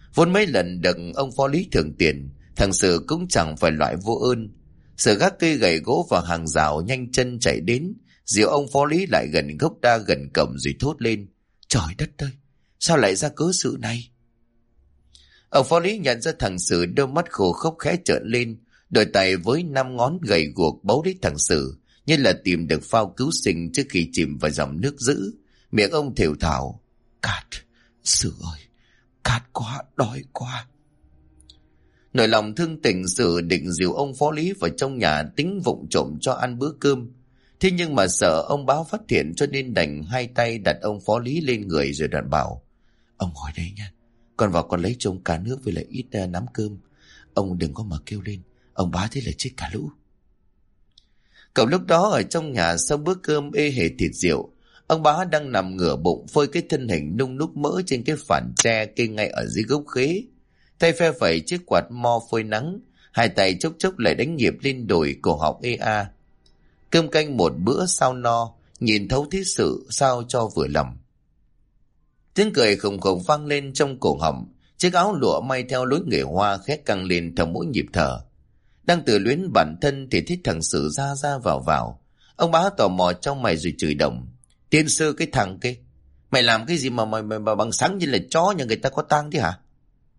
Vốn mấy lần được ông Phó Lý thưởng tiền, thằng Sử cũng chẳng phải loại vô ơn. Sử gác cây gậy gỗ vào hàng rào nhanh chân chạy đến, dìu ông Phó Lý lại gần gốc đa gần cổng rồi thốt lên: Trời đất ơi, sao lại ra cớ sự này? Ông Phó Lý nhận ra thằng Sử, đôi mắt khô khốc khẽ trợn lên, đôi tay với 5 ngón gầy guộc bấu lấy thằng Sử, như là tìm được phao cứu sinh trước khi chìm vào dòng nước dữ. Miệng ông thều thào: Cát, Sử ơi, cát quá, đói quá. Nỗi lòng thương tình, Sử định dìu ông Phó Lý vào trong nhà tính vụng trộm cho ăn bữa cơm. Thế nhưng mà sợ ông báo phát hiện, cho nên đành hai tay đặt ông Phó Lý lên người rồi đoạn bảo: Ông ngồi đây nha, con vào con lấy cho ông cá nước với lại ít nắm cơm. Ông đừng có mà kêu lên, ông bá thế là chết cả lũ. Cậu lúc đó ở trong nhà sau bữa cơm ê hề thịt rượu, ông bá đang nằm ngửa bụng phơi cái thân hình nung núc mỡ trên cái phản tre cây ngay ở dưới gốc khế, tay phe phẩy chiếc quạt mo phơi nắng, hai tay chốc chốc lại đánh nhịp lên đùi, cổ họng ê a. Cơm canh một bữa sao no, nhìn thấu thế sự sao cho vừa lòng. Tiếng cười khủng khủng vang lên trong cổ họng, chiếc áo lụa may theo lối người Hoa khét căng lên theo mỗi nhịp thở. Đang tự luyến bản thân thì thích thằng Sử ra ra vào. Ông bá tò mò trong mày rồi chửi đồng: Tiên sư cái thằng kia, mày làm cái gì mà mày bằng sáng như là chó nhà người ta có tang thế hả?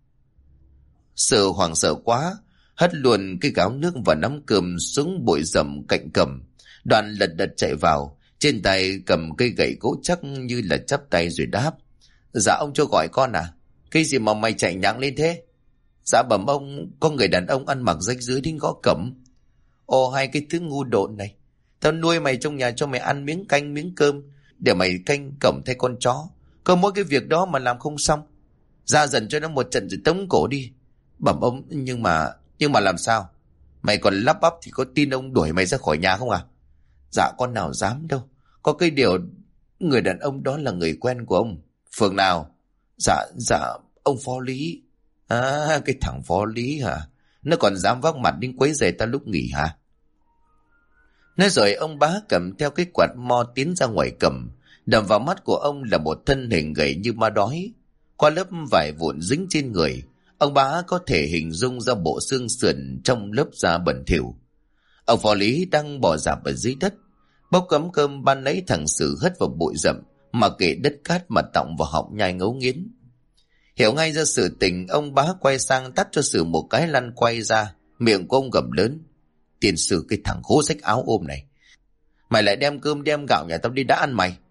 Sử hoảng sợ quá, hất luôn cái gáo nước và nắm cơm xuống bụi rậm cạnh cầm, đoạn lật đật chạy vào, trên tay cầm cây gậy gỗ chắc như là chắp tay rồi đáp: Dạ ông cho gọi con à? Cái gì mà mày chạy nhặng lên thế? Dạ bẩm ông, có người đàn ông ăn mặc rách rưới đến gõ cẩm. Ồ, hai cái thứ ngu độn này, tao nuôi mày trong nhà cho mày ăn miếng canh miếng cơm, để mày canh cổng thay con chó, có mỗi cái việc đó mà làm không xong. Ra dần cho nó một trận rồi tống cổ đi. Bẩm ông, nhưng mà làm sao? Mày còn lắp bắp thì có tin ông đuổi mày ra khỏi nhà không à? Dạ con nào dám đâu, có cái điều người đàn ông đó là người quen của ông. Phường nào? Dạ ông Phó Lý. À, cái thằng Phó Lý hả? Nó còn dám vác mặt đến quấy rầy ta lúc nghỉ hả? Nói rồi ông bá cầm theo cái quạt mo tiến ra ngoài cầm. Đập vào mắt của ông là một thân hình gầy như ma đói. Qua lớp vải vụn dính trên người, ông bá có thể hình dung ra bộ xương sườn trong lớp da bẩn thỉu. Ông Phó Lý đang bò rạp ở dưới đất, bốc cắm cơm ban nãy thằng Sử hất vào bụi rậm, mà kệ đất cát mà tọng vào họng nhai ngấu nghiến. Hiểu ngay ra sự tình, ông bá quay sang tát cho Sử một cái lăn quay ra, miệng của ông gầm lớn: Tiền Sử cái thằng khố rách áo ôm này, mày lại đem cơm đem gạo nhà tao đi đã ăn mày.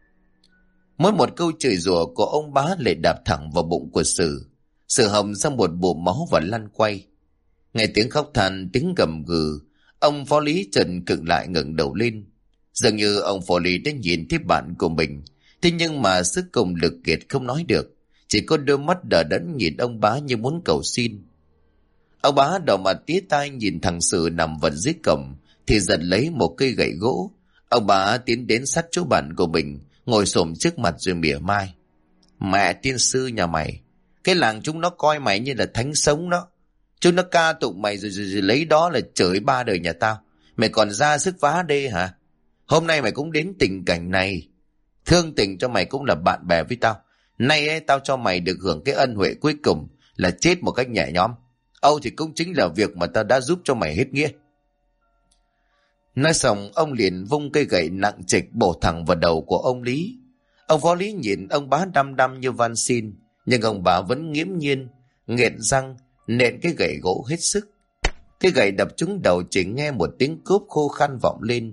Mỗi một câu chửi rủa của ông bá lại đạp thẳng vào bụng của Sử. Sử hầm ra một bụng máu và lăn quay. Nghe tiếng khóc than, tiếng gầm gừ, ông Phó Lý chợt khựng lại ngẩng đầu lên. Dường như ông Phó Lý đã nhìn thấy bạn của mình, thế nhưng mà sức cùng lực kiệt không nói được, chỉ có đôi mắt đờ đẫn nhìn ông bá như muốn cầu xin. Ông bá đầu mặt tía tai nhìn thằng Sử nằm vật dưới cổng, thì giật lấy một cây gậy gỗ. Ông bá tiến đến sát chỗ bạn của mình, ngồi xổm trước mặt rồi mỉa mai: Mẹ tiên sư nhà mày, cái làng chúng nó coi mày như là thánh sống đó. Chúng nó ca tụng mày rồi lấy đó là chửi ba đời nhà tao. Mày còn ra sức phá đê hả? Hôm nay mày cũng đến tình cảnh này, thương tình cho mày cũng là bạn bè với tao. Nay ấy, tao cho mày được hưởng cái ân huệ cuối cùng là chết một cách nhẹ nhõm. Âu thì cũng chính là việc mà tao đã giúp cho mày hết nghĩa. Nói xong, ông liền vung cây gậy nặng trịch bổ thẳng vào đầu của ông Lý. Ông Phó Lý nhìn ông bá đăm đăm như van xin, nhưng ông bá vẫn nghiễm nhiên, nghiện răng, nện cái gậy gỗ hết sức. Cái gậy đập trúng đầu, chỉ nghe một tiếng cốp khô khan vọng lên.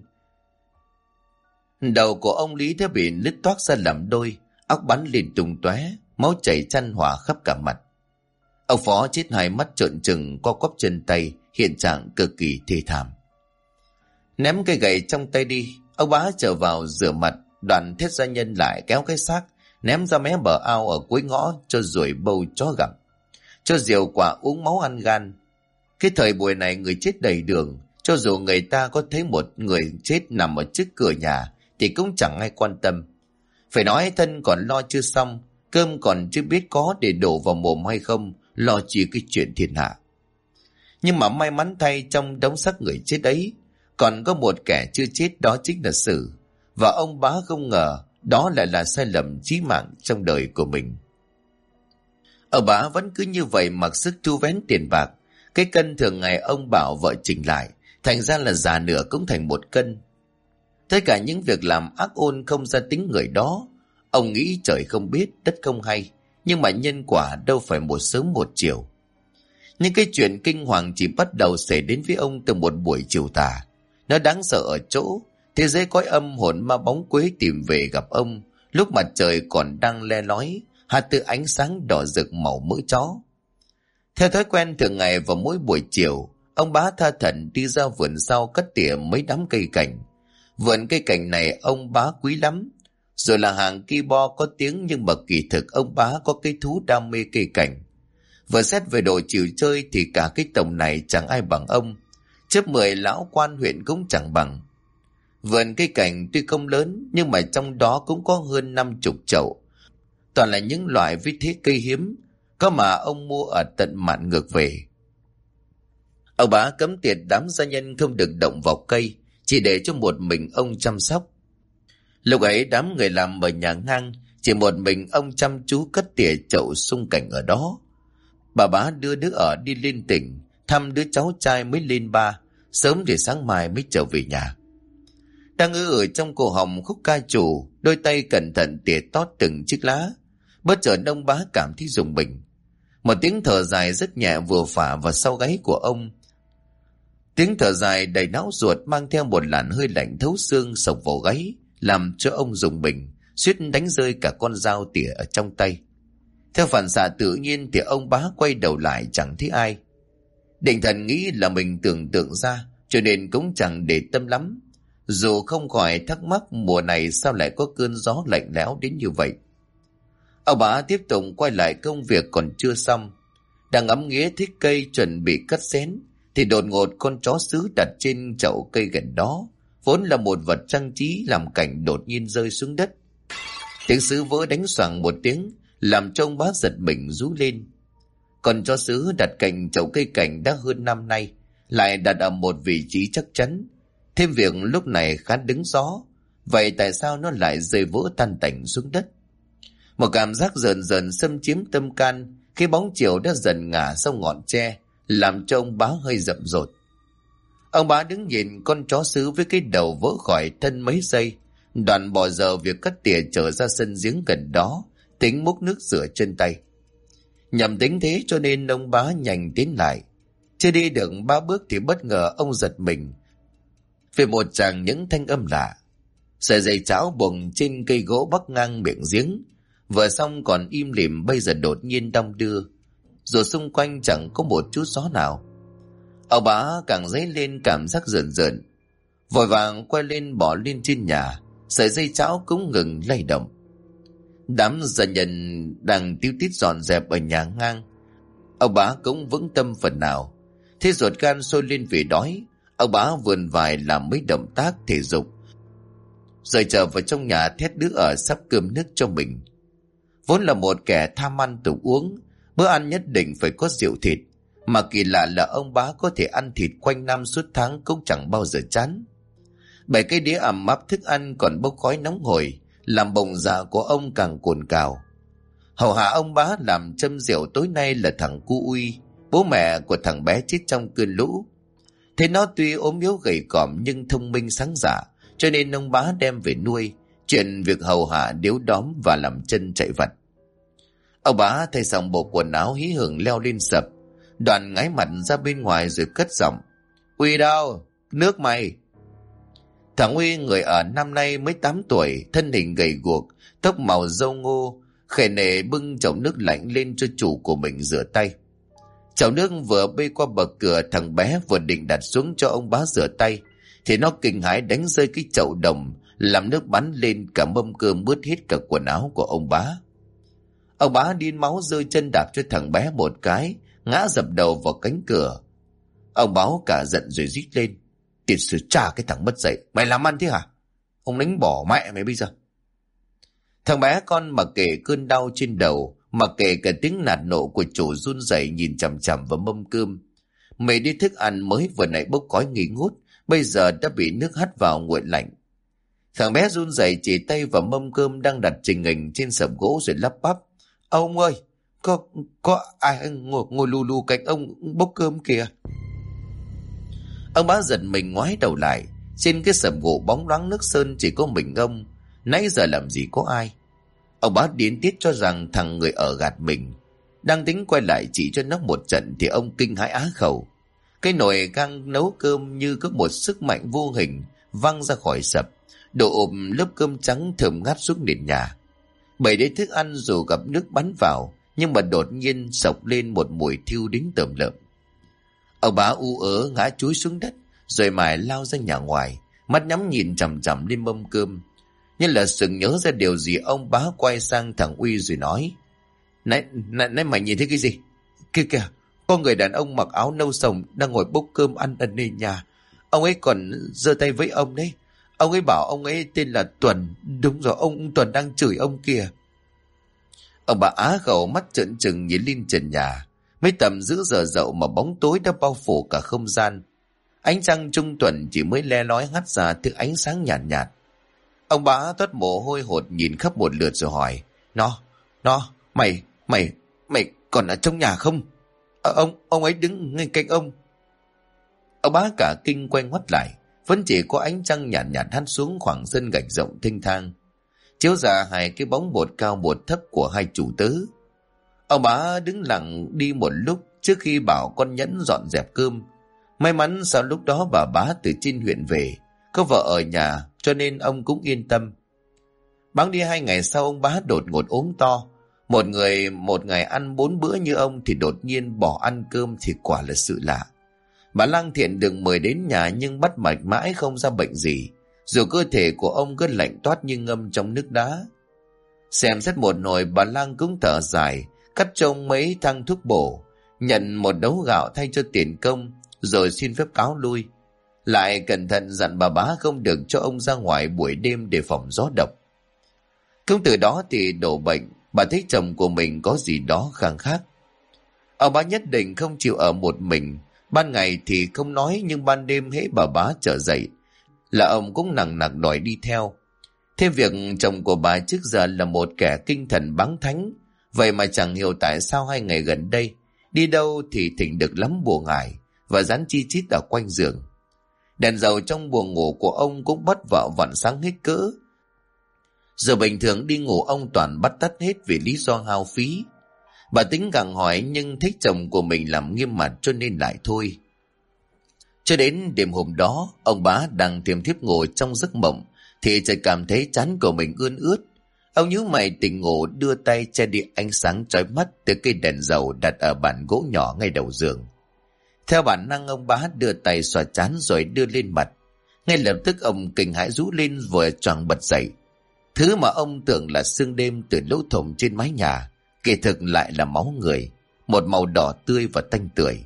Đầu của ông Lý đã bị nứt toác ra làm đôi, óc bắn lên tung tóe, máu chảy chan hòa khắp cả mặt. Ông Phó chết hai mắt trợn trừng, co quắp chân tay, hiện trạng cực kỳ thê thảm. Ném cây gậy trong tay đi, ông bá trở vào rửa mặt, đoàn thét gia nhân lại kéo cái xác ném ra mé bờ ao ở cuối ngõ cho ruồi bâu chó gặm, cho diều quả uống máu ăn gan. Cái thời buổi này người chết đầy đường, cho dù người ta có thấy một người chết nằm ở trước cửa nhà thì cũng chẳng ai quan tâm. Phải nói thân còn lo chưa xong, cơm còn chưa biết có để đổ vào mồm hay không, lo chi cái chuyện thiên hạ. Nhưng mà may mắn thay, trong đống xác người chết ấy còn có một kẻ chưa chết, đó chính là Sử. Và ông bá không ngờ đó lại là sai lầm chí mạng trong đời của mình. Ông bá vẫn cứ như vậy mặc sức thu vén tiền bạc. Cái cân thường ngày ông bảo vợ chỉnh lại, thành ra là già nửa cũng thành 1 cân. Tất cả những việc làm ác ôn không ra tính người đó. Ông nghĩ trời không biết, đất không hay, nhưng mà nhân quả đâu phải một sớm một chiều. Nhưng cái chuyện kinh hoàng chỉ bắt đầu xảy đến với ông từ một buổi chiều tà. Nó đáng sợ ở chỗ thế giới cõi âm hồn ma bóng quế tìm về gặp ông lúc mặt trời còn đang le lói, hạt từ ánh sáng đỏ rực màu mỡ chó. Theo thói quen thường ngày vào mỗi buổi chiều, ông bá tha thẩn đi ra vườn sau cắt tỉa mấy đám cây cảnh. Vườn cây cảnh này ông bá quý lắm. Rồi là hàng ki bo có tiếng, nhưng mà kỳ thực ông bá có cái thú đam mê cây cảnh. Vừa xét về đồ chịu chơi thì cả cái tổng này chẳng ai bằng ông. Chớp 10 lão quan huyện cũng chẳng bằng. Vườn cây cảnh tuy không lớn, nhưng mà trong đó cũng có hơn 50 chậu. Toàn là những loại với thế cây hiếm, có mà ông mua ở tận Mạn Ngược về. Ông bá cấm tiệt đám gia nhân không được động vào cây, chỉ để cho một mình ông chăm sóc. Lúc ấy đám người làm ở nhà ngang, chỉ một mình ông chăm chú cất tỉa chậu xung cảnh ở đó. Bà bá đưa đứa ở đi lên tỉnh, thăm đứa cháu trai mới lên 3, sớm để sáng mai mới trở về nhà. Đang ở trong cổ họng khúc ca chủ, đôi tay cẩn thận tỉa tót từng chiếc lá. Bất chợt ông bá cảm thấy rùng mình. Một tiếng thở dài rất nhẹ vừa phả vào sau gáy của ông. Tiếng thở dài đầy não ruột mang theo một làn hơi lạnh thấu xương sộc vào gáy, làm cho ông rùng mình, suýt đánh rơi cả con dao tỉa ở trong tay. Theo phản xạ tự nhiên thì ông bá quay đầu lại chẳng thấy ai. Định thần nghĩ là mình tưởng tượng ra, cho nên cũng chẳng để tâm lắm. Dù không khỏi thắc mắc mùa này sao lại có cơn gió lạnh lẽo đến như vậy. Ông bá tiếp tục quay lại công việc còn chưa xong. Đang ngắm nghía thích cây chuẩn bị cắt xén, thì đột ngột con chó sứ đặt trên chậu cây gần đó, vốn là một vật trang trí làm cảnh, đột nhiên rơi xuống đất. Tiếng sứ vỡ đánh xoảng một tiếng, làm cho ông bá giật mình rú lên. Con chó sứ đặt cạnh chậu cây cảnh đã hơn năm nay, lại đặt ở một vị trí chắc chắn. Thêm việc lúc này khá đứng gió, vậy tại sao nó lại rơi vỡ tan tành xuống đất? Một cảm giác rờn rờn xâm chiếm tâm can khi bóng chiều đã dần ngả sau ngọn tre, làm cho ông bá hơi rậm rột. Ông bá đứng nhìn con chó sứ với cái đầu vỡ khỏi thân mấy giây, đoạn bỏ giờ việc cắt tỉa trở ra sân giếng gần đó, tính múc nước rửa chân tay. Nhằm tính thế cho nên ông bá nhanh tiến lại. Chưa đi được 3 bước thì bất ngờ ông giật mình về một tràng những thanh âm lạ. Sợi dây cháo buộc trên cây gỗ bắc ngang miệng giếng, vừa xong còn im lìm bây giờ đột nhiên đong đưa, rồi xung quanh chẳng có một chút gió nào. Ông bá càng dấy lên cảm giác rợn rợn, vội vàng quay lên bỏ lên trên nhà. Sợi dây cháo cũng ngừng lay động. Đám gia nhân đang tíu tít dọn dẹp ở nhà ngang, ông bá cũng vững tâm phần nào. Thế ruột gan sôi lên vì đói, ông bá vườn vài làm mấy động tác thể dục, rồi trở vào trong nhà thét đứa ở sắp cơm nước cho mình. Vốn là một kẻ tham ăn tục uống, bữa ăn nhất định phải có rượu thịt, mà kỳ lạ là ông bá có thể ăn thịt quanh năm suốt tháng cũng chẳng bao giờ chán. 7 cái đĩa ẩm áp thức ăn còn bốc khói nóng hổi, làm bụng dạ của ông càng cồn cào. Hầu hạ ông bá làm châm rượu tối nay là thằng Cu Uy, bố mẹ của thằng bé chết trong cơn lũ. Thế nó tuy ốm yếu gầy còm nhưng thông minh sáng dạ, cho nên ông bá đem về nuôi, chuyện việc hầu hạ điếu đóm và làm chân chạy vặt. Ông bá thay xong bộ quần áo hí hửng leo lên sập, đoạn ngái mặt ra bên ngoài rồi cất giọng: "Uy đâu? Nước mày!" Thằng Uy người ở năm nay mới 8 tuổi, thân hình gầy guộc, tóc màu dâu ngô, khề nề bưng chậu nước lạnh lên cho chủ của mình rửa tay. Chậu nước vừa bê qua bậc cửa, thằng bé vừa định đặt xuống cho ông bá rửa tay thì nó kinh hãi đánh rơi cái chậu đồng, làm nước bắn lên cả mâm cơm, mướt hết cả quần áo của ông bá. Ông bá điên máu giơ chân đạp cho thằng bé một cái, ngã dập đầu vào cánh cửa. Ông báo cả giận rồi rít lên: "Tiền sư cha cái thằng mất dạy, mày làm ăn thế hả? Ông đánh bỏ mẹ mày bây giờ!" Thằng bé con mặc kệ cơn đau trên đầu, mặc kệ cả tiếng nạt nộ của chủ, run rẩy nhìn chằm chằm vào mâm cơm. Mấy đĩa thức ăn mới vừa nãy bốc khói nghi ngút, bây giờ đã bị nước hắt vào nguội lạnh. Thằng bé run rẩy chỉ tay vào mâm cơm đang đặt trình hình trên sập gỗ rồi lắp bắp: "Ông ơi, có ai ngồi lù lù cạnh ông bốc cơm kìa. Ông bá giật mình ngoái đầu lại. Trên cái sầm gỗ bóng loáng nước sơn chỉ có mình ông. Nãy giờ làm gì có ai. Ông bá điên tiết cho rằng thằng người ở gạt mình. Đang tính quay lại chỉ cho nó một trận thì ông kinh hãi á khẩu. Cái nồi gang nấu cơm như có một sức mạnh vô hình văng ra khỏi sập, đổ ụp lớp cơm trắng thơm ngát xuống nền nhà. Bảy đĩa thức ăn dù gặp nước bắn vào, nhưng mà đột nhiên sộc lên một mùi thiêu đến tởm lợm. Ông bá u ớ ngã chúi xuống đất, rồi mải lao ra nhà ngoài, mắt nhắm nhìn chằm chằm lên mâm cơm. Nhưng là sừng nhớ ra điều gì, ông bá quay sang thằng Uy rồi nói: Nãy mày nhìn thấy cái gì? Kia kìa, có người đàn ông mặc áo nâu sồng đang ngồi bốc cơm ăn ở nền nhà. Ông ấy còn giơ tay với ông đấy. Ông ấy bảo ông ấy tên là Tuần. Đúng rồi, ông Tuần đang chửi ông kìa. Ông bà á khẩu mắt trợn trừng nhìn lên trần nhà. Mấy tầm giữa giờ dậu mà bóng tối đã bao phủ cả không gian. Ánh trăng trung tuần chỉ mới le lói hắt ra thứ ánh sáng nhàn nhạt. Ông bà toát mồ hôi hột nhìn khắp một lượt rồi hỏi: Mày còn ở trong nhà không? Ông ấy đứng ngay cạnh ông. Ông bá cả kinh quay ngoắt lại, vẫn chỉ có ánh trăng nhàn nhạt hắt xuống khoảng sân gạch rộng thênh thang, chiếu ra hai cái bóng một cao một thấp của hai chủ tớ. Ông bá đứng lặng đi một lúc trước khi bảo con Nhẫn dọn dẹp cơm. May mắn sau lúc đó bà bá từ trên huyện về, có vợ ở nhà cho nên ông cũng yên tâm. Bẵng đi 2 ngày sau, ông bá đột ngột ốm to. Một ngày ăn 4 bữa như ông thì đột nhiên bỏ ăn cơm thì quả là sự lạ. Bà Lang Thiện đừng mời đến nhà nhưng bắt mạch mãi không ra bệnh gì, dù cơ thể của ông cứ lạnh toát như ngâm trong nước đá. Xem xét một hồi, bà Lang cũng thở dài, cắt trông mấy thang thuốc bổ, nhận một đấu gạo thay cho tiền công, rồi xin phép cáo lui. Lại cẩn thận dặn bà bá không được cho ông ra ngoài buổi đêm để phòng gió độc. Cũng từ đó thì đổ bệnh, bà thấy chồng của mình có gì đó khang khác. Ông bá nhất định không chịu ở một mình. Ban ngày thì không nói, nhưng ban đêm hễ bà bá trở dậy là ông cũng nằng nặc đòi đi theo. Thêm việc chồng của bà trước giờ là một kẻ kinh thần báng thánh, vậy mà chẳng hiểu tại sao 2 ngày gần đây đi đâu thì thỉnh được lắm bùa ngải và dán chi chít ở quanh giường. Đèn dầu trong buồng ngủ của ông cũng bắt vào vặn sáng hết cỡ. Giờ bình thường đi ngủ ông toàn bắt tắt hết vì lý do hao phí. Bà tính gặng hỏi nhưng thấy chồng của mình làm nghiêm mặt cho nên lại thôi. Cho đến đêm hôm đó, ông bá đang thiêm thiếp ngủ trong giấc mộng thì chợt cảm thấy trán của mình ươn ướt. Ông nhíu mày tỉnh ngủ, đưa tay che đi ánh sáng chói mắt từ cây đèn dầu đặt ở bàn gỗ nhỏ ngay đầu giường. Theo bản năng, ông bá đưa tay xoa trán rồi đưa lên mặt. Ngay lập tức ông kinh hãi rú lên vừa choàng bật dậy. Thứ mà ông tưởng là sương đêm từ lỗ thủng trên mái nhà, kỳ thực lại là máu người, một màu đỏ tươi và tanh tưởi.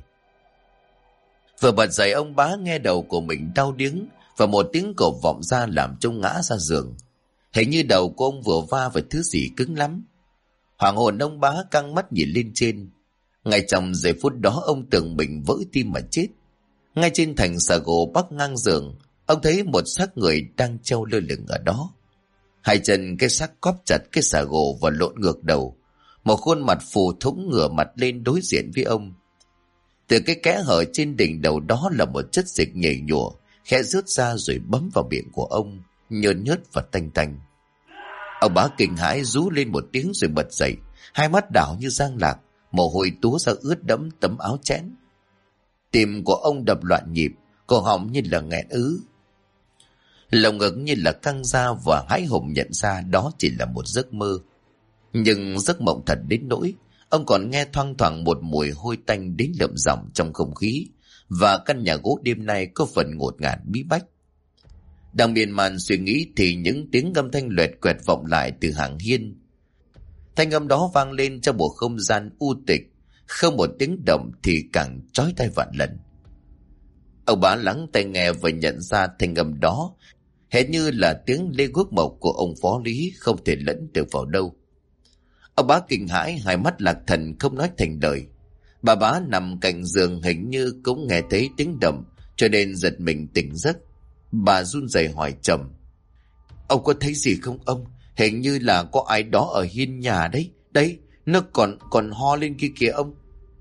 Vừa bật dậy, ông bá nghe đầu của mình đau điếng và một tiếng cộp vọng ra làm trông ngã ra giường. Hình như đầu của ông vừa va vào thứ gì cứng lắm. Hoảng hồn, ông bá căng mắt nhìn lên trên. Ngay trong giây phút đó, ông tưởng mình vỡ tim mà chết. Ngay trên thành xà gỗ bắc ngang giường, ông thấy một xác người đang treo lơ lửng ở đó. Hai chân cái xác cóp chặt cái xà gỗ và lộn ngược đầu. Một khuôn mặt phù thủng ngửa mặt lên đối diện với ông. Từ cái kẽ hở trên đỉnh đầu đó là một chất dịch nhảy nhụa, khẽ rớt ra rồi bấm vào miệng của ông, nhơn nhớt và tanh tanh. Ông bá kinh hãi rú lên một tiếng rồi bật dậy, hai mắt đảo như giang lạc, mồ hôi túa ra ướt đẫm tấm áo chẽn. Tim của ông đập loạn nhịp, cổ họng như là nghẹn ứ, lồng ngực như là căng ra và hãi hùng nhận ra đó chỉ là một giấc mơ. Nhưng giấc mộng thật đến nỗi ông còn nghe thoang thoảng một mùi hôi tanh đến lợm giọng trong không khí, và căn nhà gỗ đêm nay có phần ngột ngạt bí bách. Đang miên man suy nghĩ thì những tiếng âm thanh loẹt quẹt vọng lại từ hàng hiên. Thanh âm đó vang lên trong một không gian u tịch, không một tiếng động thì càng chói tai vạn lần. Ông bá lắng tai nghe và nhận ra thanh âm đó hệt như là tiếng lê guốc mộc của ông phó lý, không thể lẫn được vào đâu. Ông bá kinh hãi, hai mắt lạc thần không nói thành lời. Bà bá nằm cạnh giường hình như cũng nghe thấy tiếng động cho nên giật mình tỉnh giấc. Bà run rẩy hỏi chồng: Ông có thấy gì không ông? Hình như là có ai đó ở hiên nhà đấy. Nó còn ho lên kia kìa ông.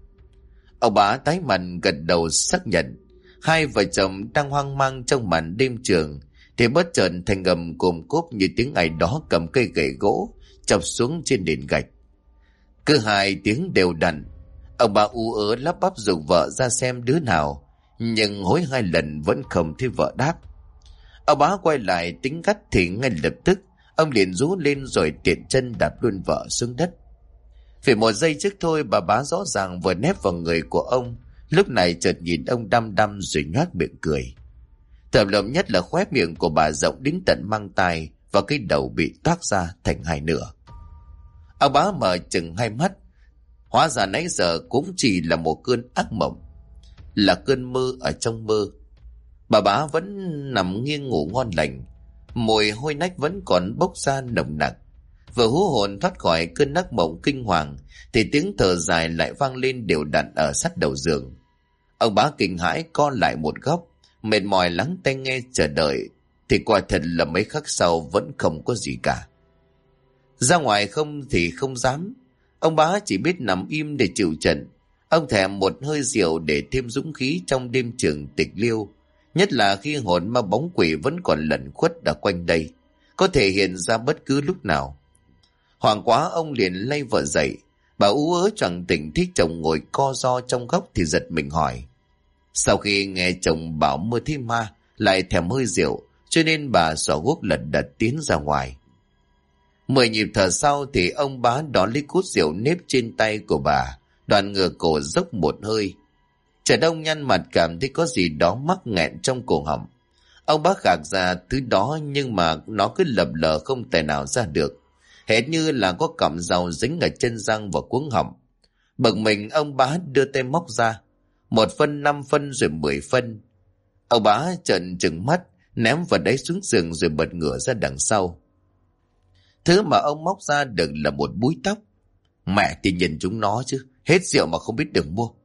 Ông bá tái mặt gật đầu xác nhận. Hai vợ chồng đang hoang mang trong màn đêm trường thì bất chợt thành âm cồm cốp như tiếng ai đó cầm cây gậy gỗ chọc xuống trên nền gạch. Cứ hai tiếng đều đặn. Ông bà ú ớ lắp bắp giục vợ ra xem đứa nào, nhưng hối hai lần vẫn không thấy vợ đáp. Ông bá quay lại tính gắt thì ngay lập tức ông liền rú lên rồi tiện chân đạp luôn vợ xuống đất. Vì một giây trước thôi bà bá rõ ràng vừa nép vào người của ông, lúc này chợt nhìn ông đăm đăm rồi nhoác miệng cười. Thầm lợm nhất là khóe miệng của bà rộng đến tận mang tai và cái đầu bị toác ra thành hai nửa. Ông bá mở chừng hai mắt, hóa ra nãy giờ cũng chỉ là một cơn ác mộng, là cơn mơ ở trong mơ. Bà bá vẫn nằm nghiêng ngủ ngon lành, mùi hôi nách vẫn còn bốc ra nồng nặc. Vừa hú hồn thoát khỏi cơn ác mộng kinh hoàng thì tiếng thở dài lại vang lên đều đặn ở sát đầu giường. Ông bá kinh hãi co lại một góc, mệt mỏi lắng tai nghe chờ đợi, thì quả thật là mấy khắc sau vẫn không có gì cả. Ra ngoài không thì không dám, ông bá chỉ biết nằm im để chịu trận. Ông thèm một hơi rượu để thêm dũng khí trong đêm trường tịch liêu, nhất là khi hồn ma bóng quỷ vẫn còn lẩn khuất ở quanh đây, có thể hiện ra bất cứ lúc nào. Hoảng quá ông liền lay vợ dậy. Bà ú ớ choàng tỉnh thấy chồng ngồi co ro trong góc thì giật mình hỏi. Sau khi nghe chồng bảo mơ thấy ma, lại thèm hơi rượu, cho nên bà xỏ guốc lật đật tiến ra ngoài. 10 nhịp thở sau thì ông bá đón lấy cút rượu nếp trên tay của bà, đoạn ngửa cổ dốc một hơi. Chợt ông nhăn mặt cảm thấy có gì đó mắc nghẹn trong cổ họng. Ông bá khạc ra thứ đó nhưng mà nó cứ lập lờ không thể nào ra được, hệt như là có cọng rau dính ở chân răng và cuống họng. Bực mình ông bá đưa tay móc ra 1 phân, 5 phân rồi 10 phân. Ông bá trợn trừng mắt, ném vào đáy xuống giường rồi bật ngửa ra đằng sau. Thứ mà ông móc ra được là một búi tóc. Mẹ thì nhìn chúng nó chứ, hết rượu mà không biết đường mua.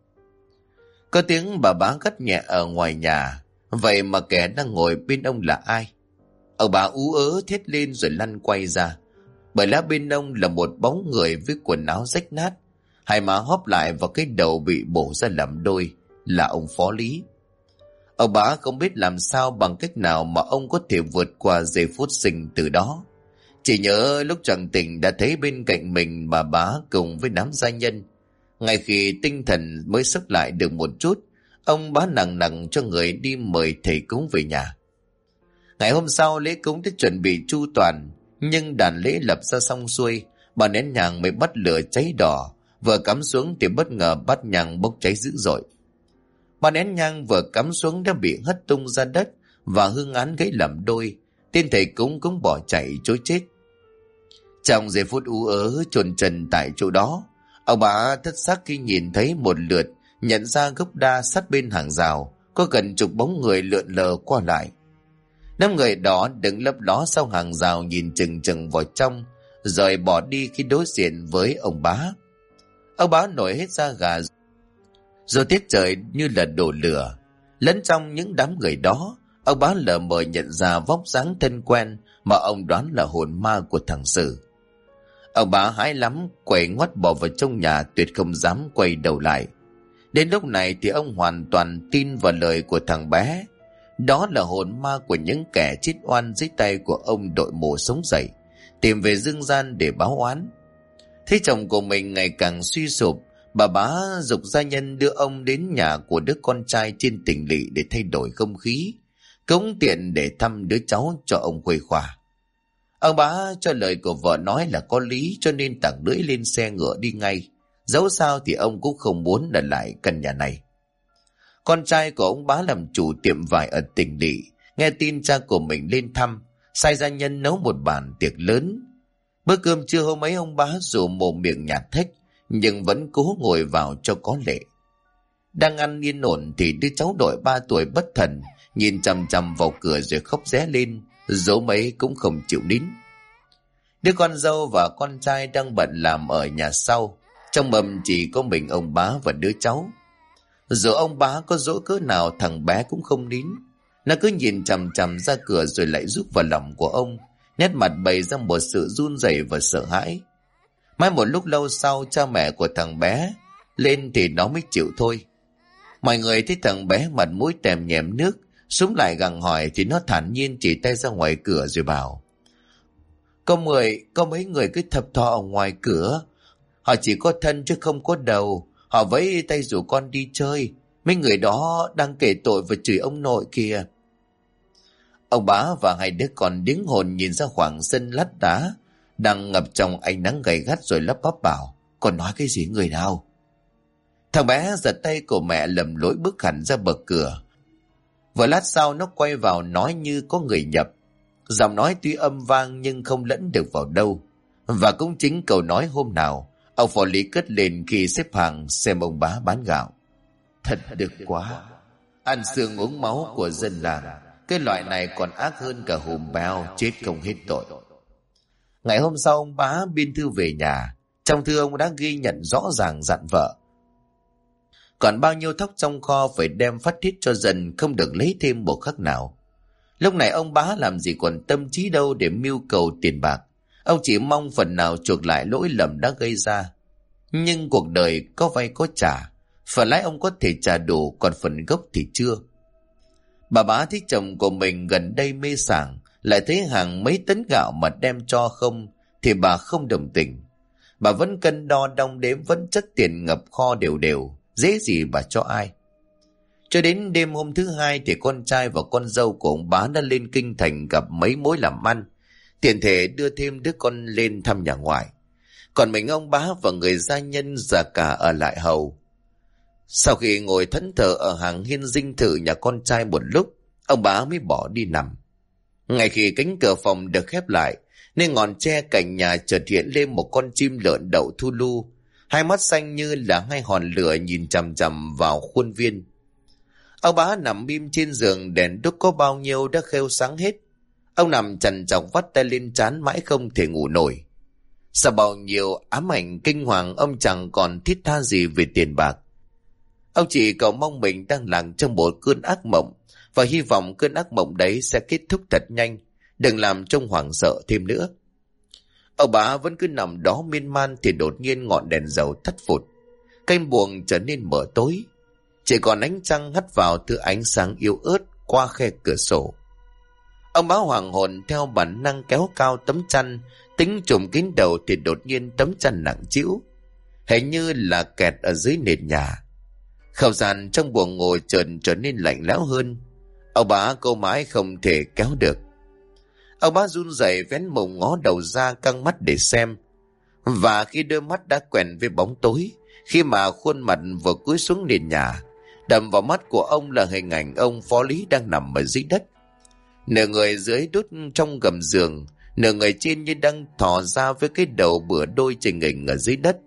Có tiếng bà bá gắt nhẹ ở ngoài nhà, vậy mà kẻ đang ngồi bên ông là ai? Ông bà ú ớ thét lên rồi lăn quay ra, bởi lá bên ông là một bóng người với quần áo rách nát, hai má hóp lại và cái đầu bị bổ ra làm đôi, là ông Phó Lý. Ông bá không biết làm sao bằng cách nào mà ông có thể vượt qua giây phút sinh từ đó. Chỉ nhớ lúc choàng tỉnh đã thấy bên cạnh mình bà bá cùng với đám gia nhân. Ngay khi tinh thần mới sốc lại được một chút, ông bá nặng nặng cho người đi mời thầy cúng về nhà. Ngày hôm sau lễ cúng đã chuẩn bị chu toàn, nhưng đàn lễ lập ra xong xuôi, bà nén nhang mới bắt lửa cháy đỏ, vừa cắm xuống thì bất ngờ bát nhang bốc cháy dữ dội. Bà nén nhang vừa cắm xuống đã bị hất tung ra đất và hương án gãy làm đôi. Tên thầy cúng cũng bỏ chạy trối chết. Trong giây phút ú ớ chôn chân tại chỗ đó, ông bà thất xác khi nhìn thấy một lượt, nhận ra gốc đa sát bên hàng rào có gần chục bóng người lượn lờ qua lại. Năm người đó đứng lấp ló sau hàng rào nhìn chừng chừng vào trong, rồi bỏ đi khi đối diện với ông bá. Ông bá nổi hết da gà, rồi tiết trời như là đổ lửa. Lẫn trong những đám người đó, ông bá lờ mờ nhận ra vóc dáng thân quen mà ông đoán là hồn ma của thằng Sử. Ông bá hãi lắm, quay ngoắt bỏ vào trong nhà, tuyệt không dám quay đầu lại. Đến lúc này thì ông hoàn toàn tin vào lời của thằng bé. Đó là hồn ma của những kẻ chết oan dưới tay của ông đội mồ sống dậy, tìm về dương gian để báo oán. Thấy chồng của mình ngày càng suy sụp, bà bá giục gia nhân đưa ông đến nhà của đứa con trai trên tỉnh lỵ để thay đổi không khí, cũng tiện để thăm đứa cháu cho ông khuây khỏa. Ông bá cho lời của vợ nói là có lý, cho nên tặng lưỡi lên xe ngựa đi ngay. Dẫu sao thì ông cũng không muốn ở lại căn nhà này. Con trai của ông bá làm chủ tiệm vải ở tỉnh lỵ, nghe tin cha của mình lên thăm, sai gia nhân nấu một bàn tiệc lớn. Bữa cơm trưa hôm ấy ông bá dù mồm miệng nhạt thách, nhưng vẫn cố ngồi vào cho có lệ. Đang ăn yên ổn thì đứa cháu đội 3 tuổi bất thần nhìn chằm chằm vào cửa rồi khóc ré lên, dẫu mấy cũng không chịu nín. Đứa con dâu và con trai đang bận làm ở nhà sau, trong mâm chỉ có mình ông bá và đứa cháu. Dù ông bá có dỗ cỡ nào thằng bé cũng không nín. Nó cứ nhìn chằm chằm ra cửa rồi lại rút vào lòng của ông, nét mặt bày ra một sự run rẩy và sợ hãi. Mãi một lúc lâu sau, cha mẹ của thằng bé lên thì nó mới chịu thôi. Mọi người thấy thằng bé mặt mũi tèm nhèm nước, súng lại gặng hỏi thì nó thản nhiên chỉ tay ra ngoài cửa rồi bảo: có mấy người cứ thập thò ở ngoài cửa. Họ chỉ có thân chứ không có đầu. Họ vẫy tay rủ con đi chơi. Mấy người đó đang kể tội và chửi ông nội kìa. Ông bá và hai đứa con điếng hồn nhìn ra khoảng sân lát đá đang ngập trong ánh nắng gay gắt rồi lắp bắp bảo: Còn nói cái gì người nào? Thằng bé giật tay của mẹ lầm lỗi bước hẳn ra bậc cửa. Vừa lát sau nó quay vào nói như có người nhập. Giọng nói tuy âm vang nhưng không lẫn được vào đâu. Và cũng chính câu nói hôm nào ông phò lý cất lên khi xếp hàng xem ông bá bán gạo. Thật được quá. Ăn xương uống máu của dân làng. Cái loại này còn ác hơn cả hùm bèo, chết không hết tội. Ngày hôm sau ông bá biên thư về nhà. Trong thư ông đã ghi nhận rõ ràng dặn vợ: Còn bao nhiêu thóc trong kho phải đem phát thiết cho dân, không được lấy thêm một khắc nào. Lúc này ông bá làm gì còn tâm trí đâu để mưu cầu tiền bạc. Ông chỉ mong phần nào chuộc lại lỗi lầm đã gây ra. Nhưng cuộc đời có vay có trả. Phần lãi ông có thể trả đủ, còn phần gốc thì chưa. Bà bá thấy chồng của mình gần đây mê sảng, lại thấy hàng mấy tấn gạo mà đem cho không, thì bà không đồng tình. Bà vẫn cân đo đong đếm, vẫn chất tiền ngập kho đều đều, dễ gì bà cho ai. Cho đến đêm hôm thứ hai thì con trai và con dâu của ông bá đã lên kinh thành gặp mấy mối làm ăn, tiện thể đưa thêm đứa con lên thăm nhà ngoại. Còn mình ông bá và người gia nhân già cả ở lại hầu. Sau khi ngồi thẫn thờ ở hàng hiên dinh thự nhà con trai một lúc, ông bá mới bỏ đi nằm. Ngay khi cánh cửa phòng được khép lại, nên ngọn tre cạnh nhà chợt hiện lên một con chim lợn đậu thu lu, hai mắt xanh như là hai hòn lửa nhìn chằm chằm vào khuôn viên. Ông bá nằm im trên giường, đèn đuốc có bao nhiêu đã khêu sáng hết. Ông nằm trằn trọc vắt tay lên trán mãi không thể ngủ nổi. Sau bao nhiêu ám ảnh kinh hoàng, ông chẳng còn thiết tha gì về tiền bạc. Ông chỉ cầu mong mình đang lạc trong một cơn ác mộng, và hy vọng cơn ác mộng đấy sẽ kết thúc thật nhanh, đừng làm trông hoảng sợ thêm nữa. Ông bá vẫn cứ nằm đó miên man thì đột nhiên ngọn đèn dầu tắt phụt. Canh buồng trở nên mờ tối, chỉ còn ánh trăng hắt vào thứ ánh sáng yếu ớt qua khe cửa sổ. Ông bá hoàng hồn theo bản năng kéo cao tấm chăn, tính trùm kín đầu thì đột nhiên tấm chăn nặng trĩu, hình như là kẹt ở dưới nền nhà. Không gian trong buồng ngồi trở nên lạnh lẽo hơn. Ông bá câu mãi không thể kéo được. Ông bá run rẩy vén mùng ngó đầu ra căng mắt để xem. Và khi đôi mắt đã quen với bóng tối, khi mà khuôn mặt vừa cúi xuống nền nhà, đập vào mắt của ông là hình ảnh ông phó lý đang nằm ở dưới đất. Nửa người dưới đút trong gầm giường, nửa người trên như đang thò ra với cái đầu bửa đôi trình hình ở dưới đất.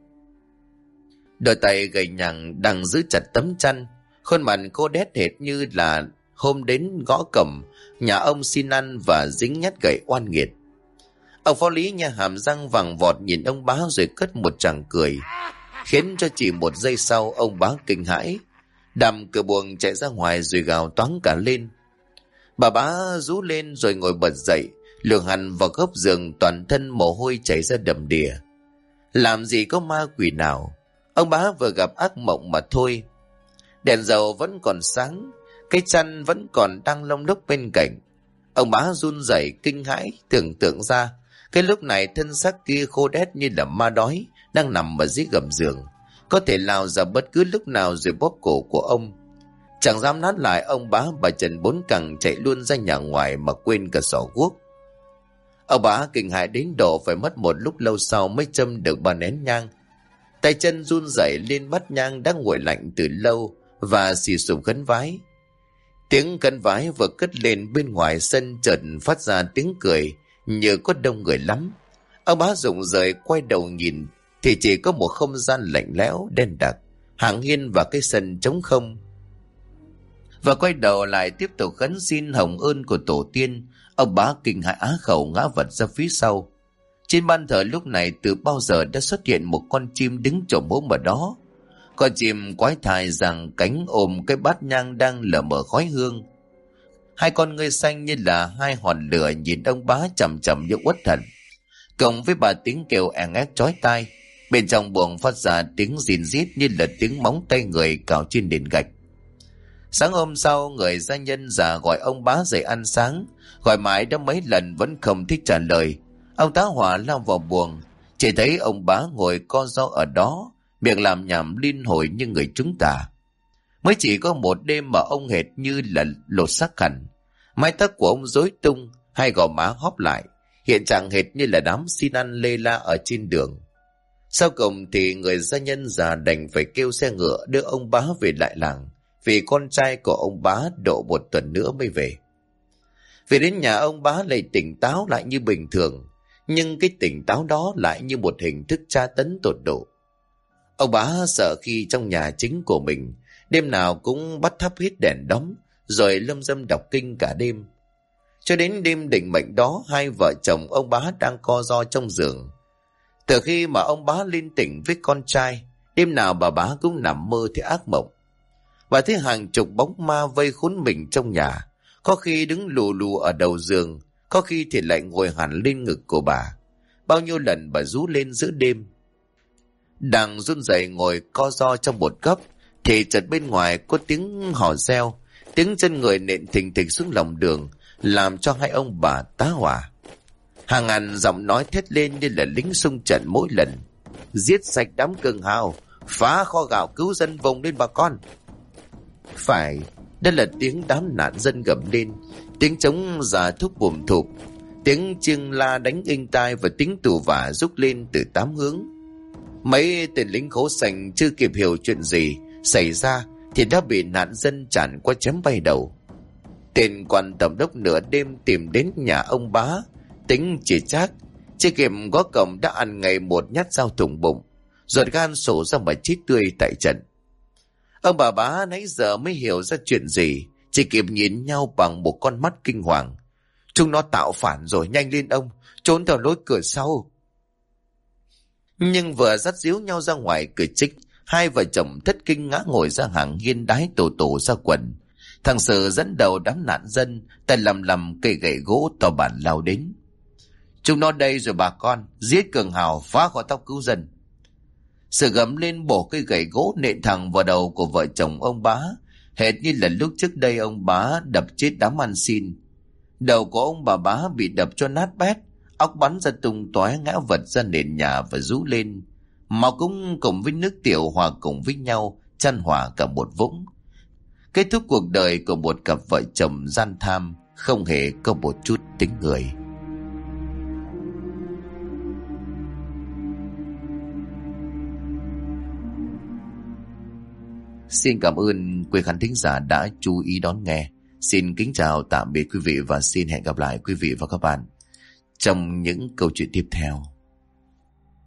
Đôi tay gầy nhằng đang giữ chặt tấm chăn, khuôn mặt khô đét hệt như là hôm đến gõ cổng nhà ông xin ăn và dính nhát gậy oan nghiệt. Ông phó lý nhà hàm răng vàng vọt nhìn ông bá rồi cất một tràng cười, khiến cho chỉ một giây sau ông bá kinh hãi, đầm cửa buồng chạy ra ngoài rồi gào toáng cả lên. Bà bá rú lên rồi ngồi bật dậy, lường hẳn vào góc giường, toàn thân mồ hôi chảy ra đầm đìa. Làm gì có ma quỷ nào, ông bá vừa gặp ác mộng mà thôi. Đèn dầu vẫn còn sáng, cái chăn vẫn còn đang lông lốc bên cạnh. Ông bá run rẩy kinh hãi, tưởng tượng ra cái lúc này thân xác kia khô đét như là ma đói đang nằm ở dưới gầm giường, có thể lao ra bất cứ lúc nào rồi bóp cổ của ông. Chẳng dám nát lại, ông bá bà Trần bốn cẳng chạy luôn ra nhà ngoài mà quên cả xỏ guốc. Ông bá kinh hãi đến độ phải mất một lúc lâu sau mới châm được ba nén nhang. Tay chân run rẩy lên bắt nhang đã nguội lạnh từ lâu và xì xùm khấn vái. Tiếng khấn vái vừa cất lên, bên ngoài sân chợt phát ra tiếng cười như có đông người lắm. Ông bá rụng rời quay đầu nhìn thì chỉ có một không gian lạnh lẽo đen đặc, hàng hiên và cái sân trống không. Và quay đầu lại tiếp tục khấn xin hồng ơn của tổ tiên. Ông bá kinh hãi á khẩu ngã vật ra phía sau. Trên ban thờ lúc này từ bao giờ đã xuất hiện một con chim đứng chồm hổm ở đó. Con chim quái thai giằng cánh ôm cái bát nhang đang lờ mờ khói hương. Hai con ngươi xanh như là hai hòn lửa nhìn ông bá chằm chằm như uất hận. cộng với ba tiếng kêu eng ép chói tai. Bên trong buồng phát ra tiếng rìn rít như là tiếng móng tay người cào trên nền gạch. Sáng hôm sau, người gia nhân già gọi ông Bá dậy ăn sáng, gọi mãi đã mấy lần vẫn không thích trả lời. Ông tá hỏa lao vào buồng, chỉ thấy ông Bá ngồi co ro ở đó, miệng làm nhảm liên hồi như người trúng tà. Mới chỉ có một đêm mà ông hệt như là lột xác hẳn. Mái tóc của ông rối tung, hai gò má hóp lại, hiện trạng hệt như là đám xin ăn lê la ở trên đường. Sau cùng thì người gia nhân già đành phải kêu xe ngựa đưa ông Bá về lại làng, vì con trai của ông Bá độ một tuần nữa mới về. Về đến nhà, ông Bá lại tỉnh táo lại như bình thường, nhưng cái tỉnh táo đó lại như một hình thức tra tấn tột độ. Ông Bá sợ khi trong nhà chính của mình, đêm nào cũng bắt thắp hết đèn đóm, rồi lâm dâm đọc kinh cả đêm. Cho đến đêm định mệnh đó, hai vợ chồng ông Bá đang co ro trong giường. Từ khi mà ông Bá lên tỉnh với con trai, đêm nào bà Bá cũng nằm mơ thấy ác mộng. Bà thấy hàng chục bóng ma vây khốn mình trong nhà, có khi đứng lù lù ở đầu giường, có khi thì lại ngồi hẳn lên ngực của bà. Bao nhiêu lần bà rú lên giữa đêm. Đang run rẩy ngồi co ro trong một góc, thì chợt bên ngoài có tiếng hò reo, tiếng chân người nện thình thịch xuống lòng đường, làm cho hai ông bà tá hỏa. Hàng ngàn giọng nói thét lên như là lính xung trận mỗi lần: giết sạch đám cường hào, phá kho gạo cứu dân vùng lên bà con. Phải, đó là tiếng đám nạn dân gầm lên, tiếng trống già thúc bùm thụp, tiếng chiêng la đánh inh tai và tiếng tù vả rúc lên từ tám hướng. Mấy tên lính khố sành chưa kịp hiểu chuyện gì xảy ra thì đã bị nạn dân tràn qua chém bay đầu. Tên quan tổng đốc nửa đêm tìm đến nhà ông Bá, tính chỉ trác, chưa kịp gõ cổng đã ăn ngay một nhát dao thủng bụng, ruột gan sổ ra mà chết tươi tại trận. Ông bà Bá nãy giờ mới hiểu ra chuyện gì, chỉ kịp nhìn nhau bằng một con mắt kinh hoàng. Chúng nó tạo phản rồi, nhanh lên ông, trốn theo lối cửa sau. Nhưng vừa dắt díu nhau ra ngoài cửa trích, hai vợ chồng thất kinh ngã ngồi ra hàng hiên đái tổ tổ ra quần. Thằng Sự dẫn đầu đám nạn dân, tay lầm cây gậy gỗ to bản lao đến. Chúng nó đây rồi bà con, giết cường hào, phá kho tóc cứu dân. Sự gầm lên bổ cây gậy gỗ nện thẳng vào đầu của vợ chồng ông Bá, hệt như là lúc trước đây ông Bá đập chết đám ăn xin. Đầu của ông bà Bá bị đập cho nát bét, óc bắn ra tung tóe ngã vật ra nền nhà và rú lên. Máu cũng cùng với nước tiểu hòa cùng với nhau, chan hòa cả một vũng. Kết thúc cuộc đời của một cặp vợ chồng gian tham, không hề có một chút tính người. Xin cảm ơn quý khán thính giả đã chú ý đón nghe. Xin kính chào tạm biệt quý vị và xin hẹn gặp lại quý vị và các bạn trong những câu chuyện tiếp theo.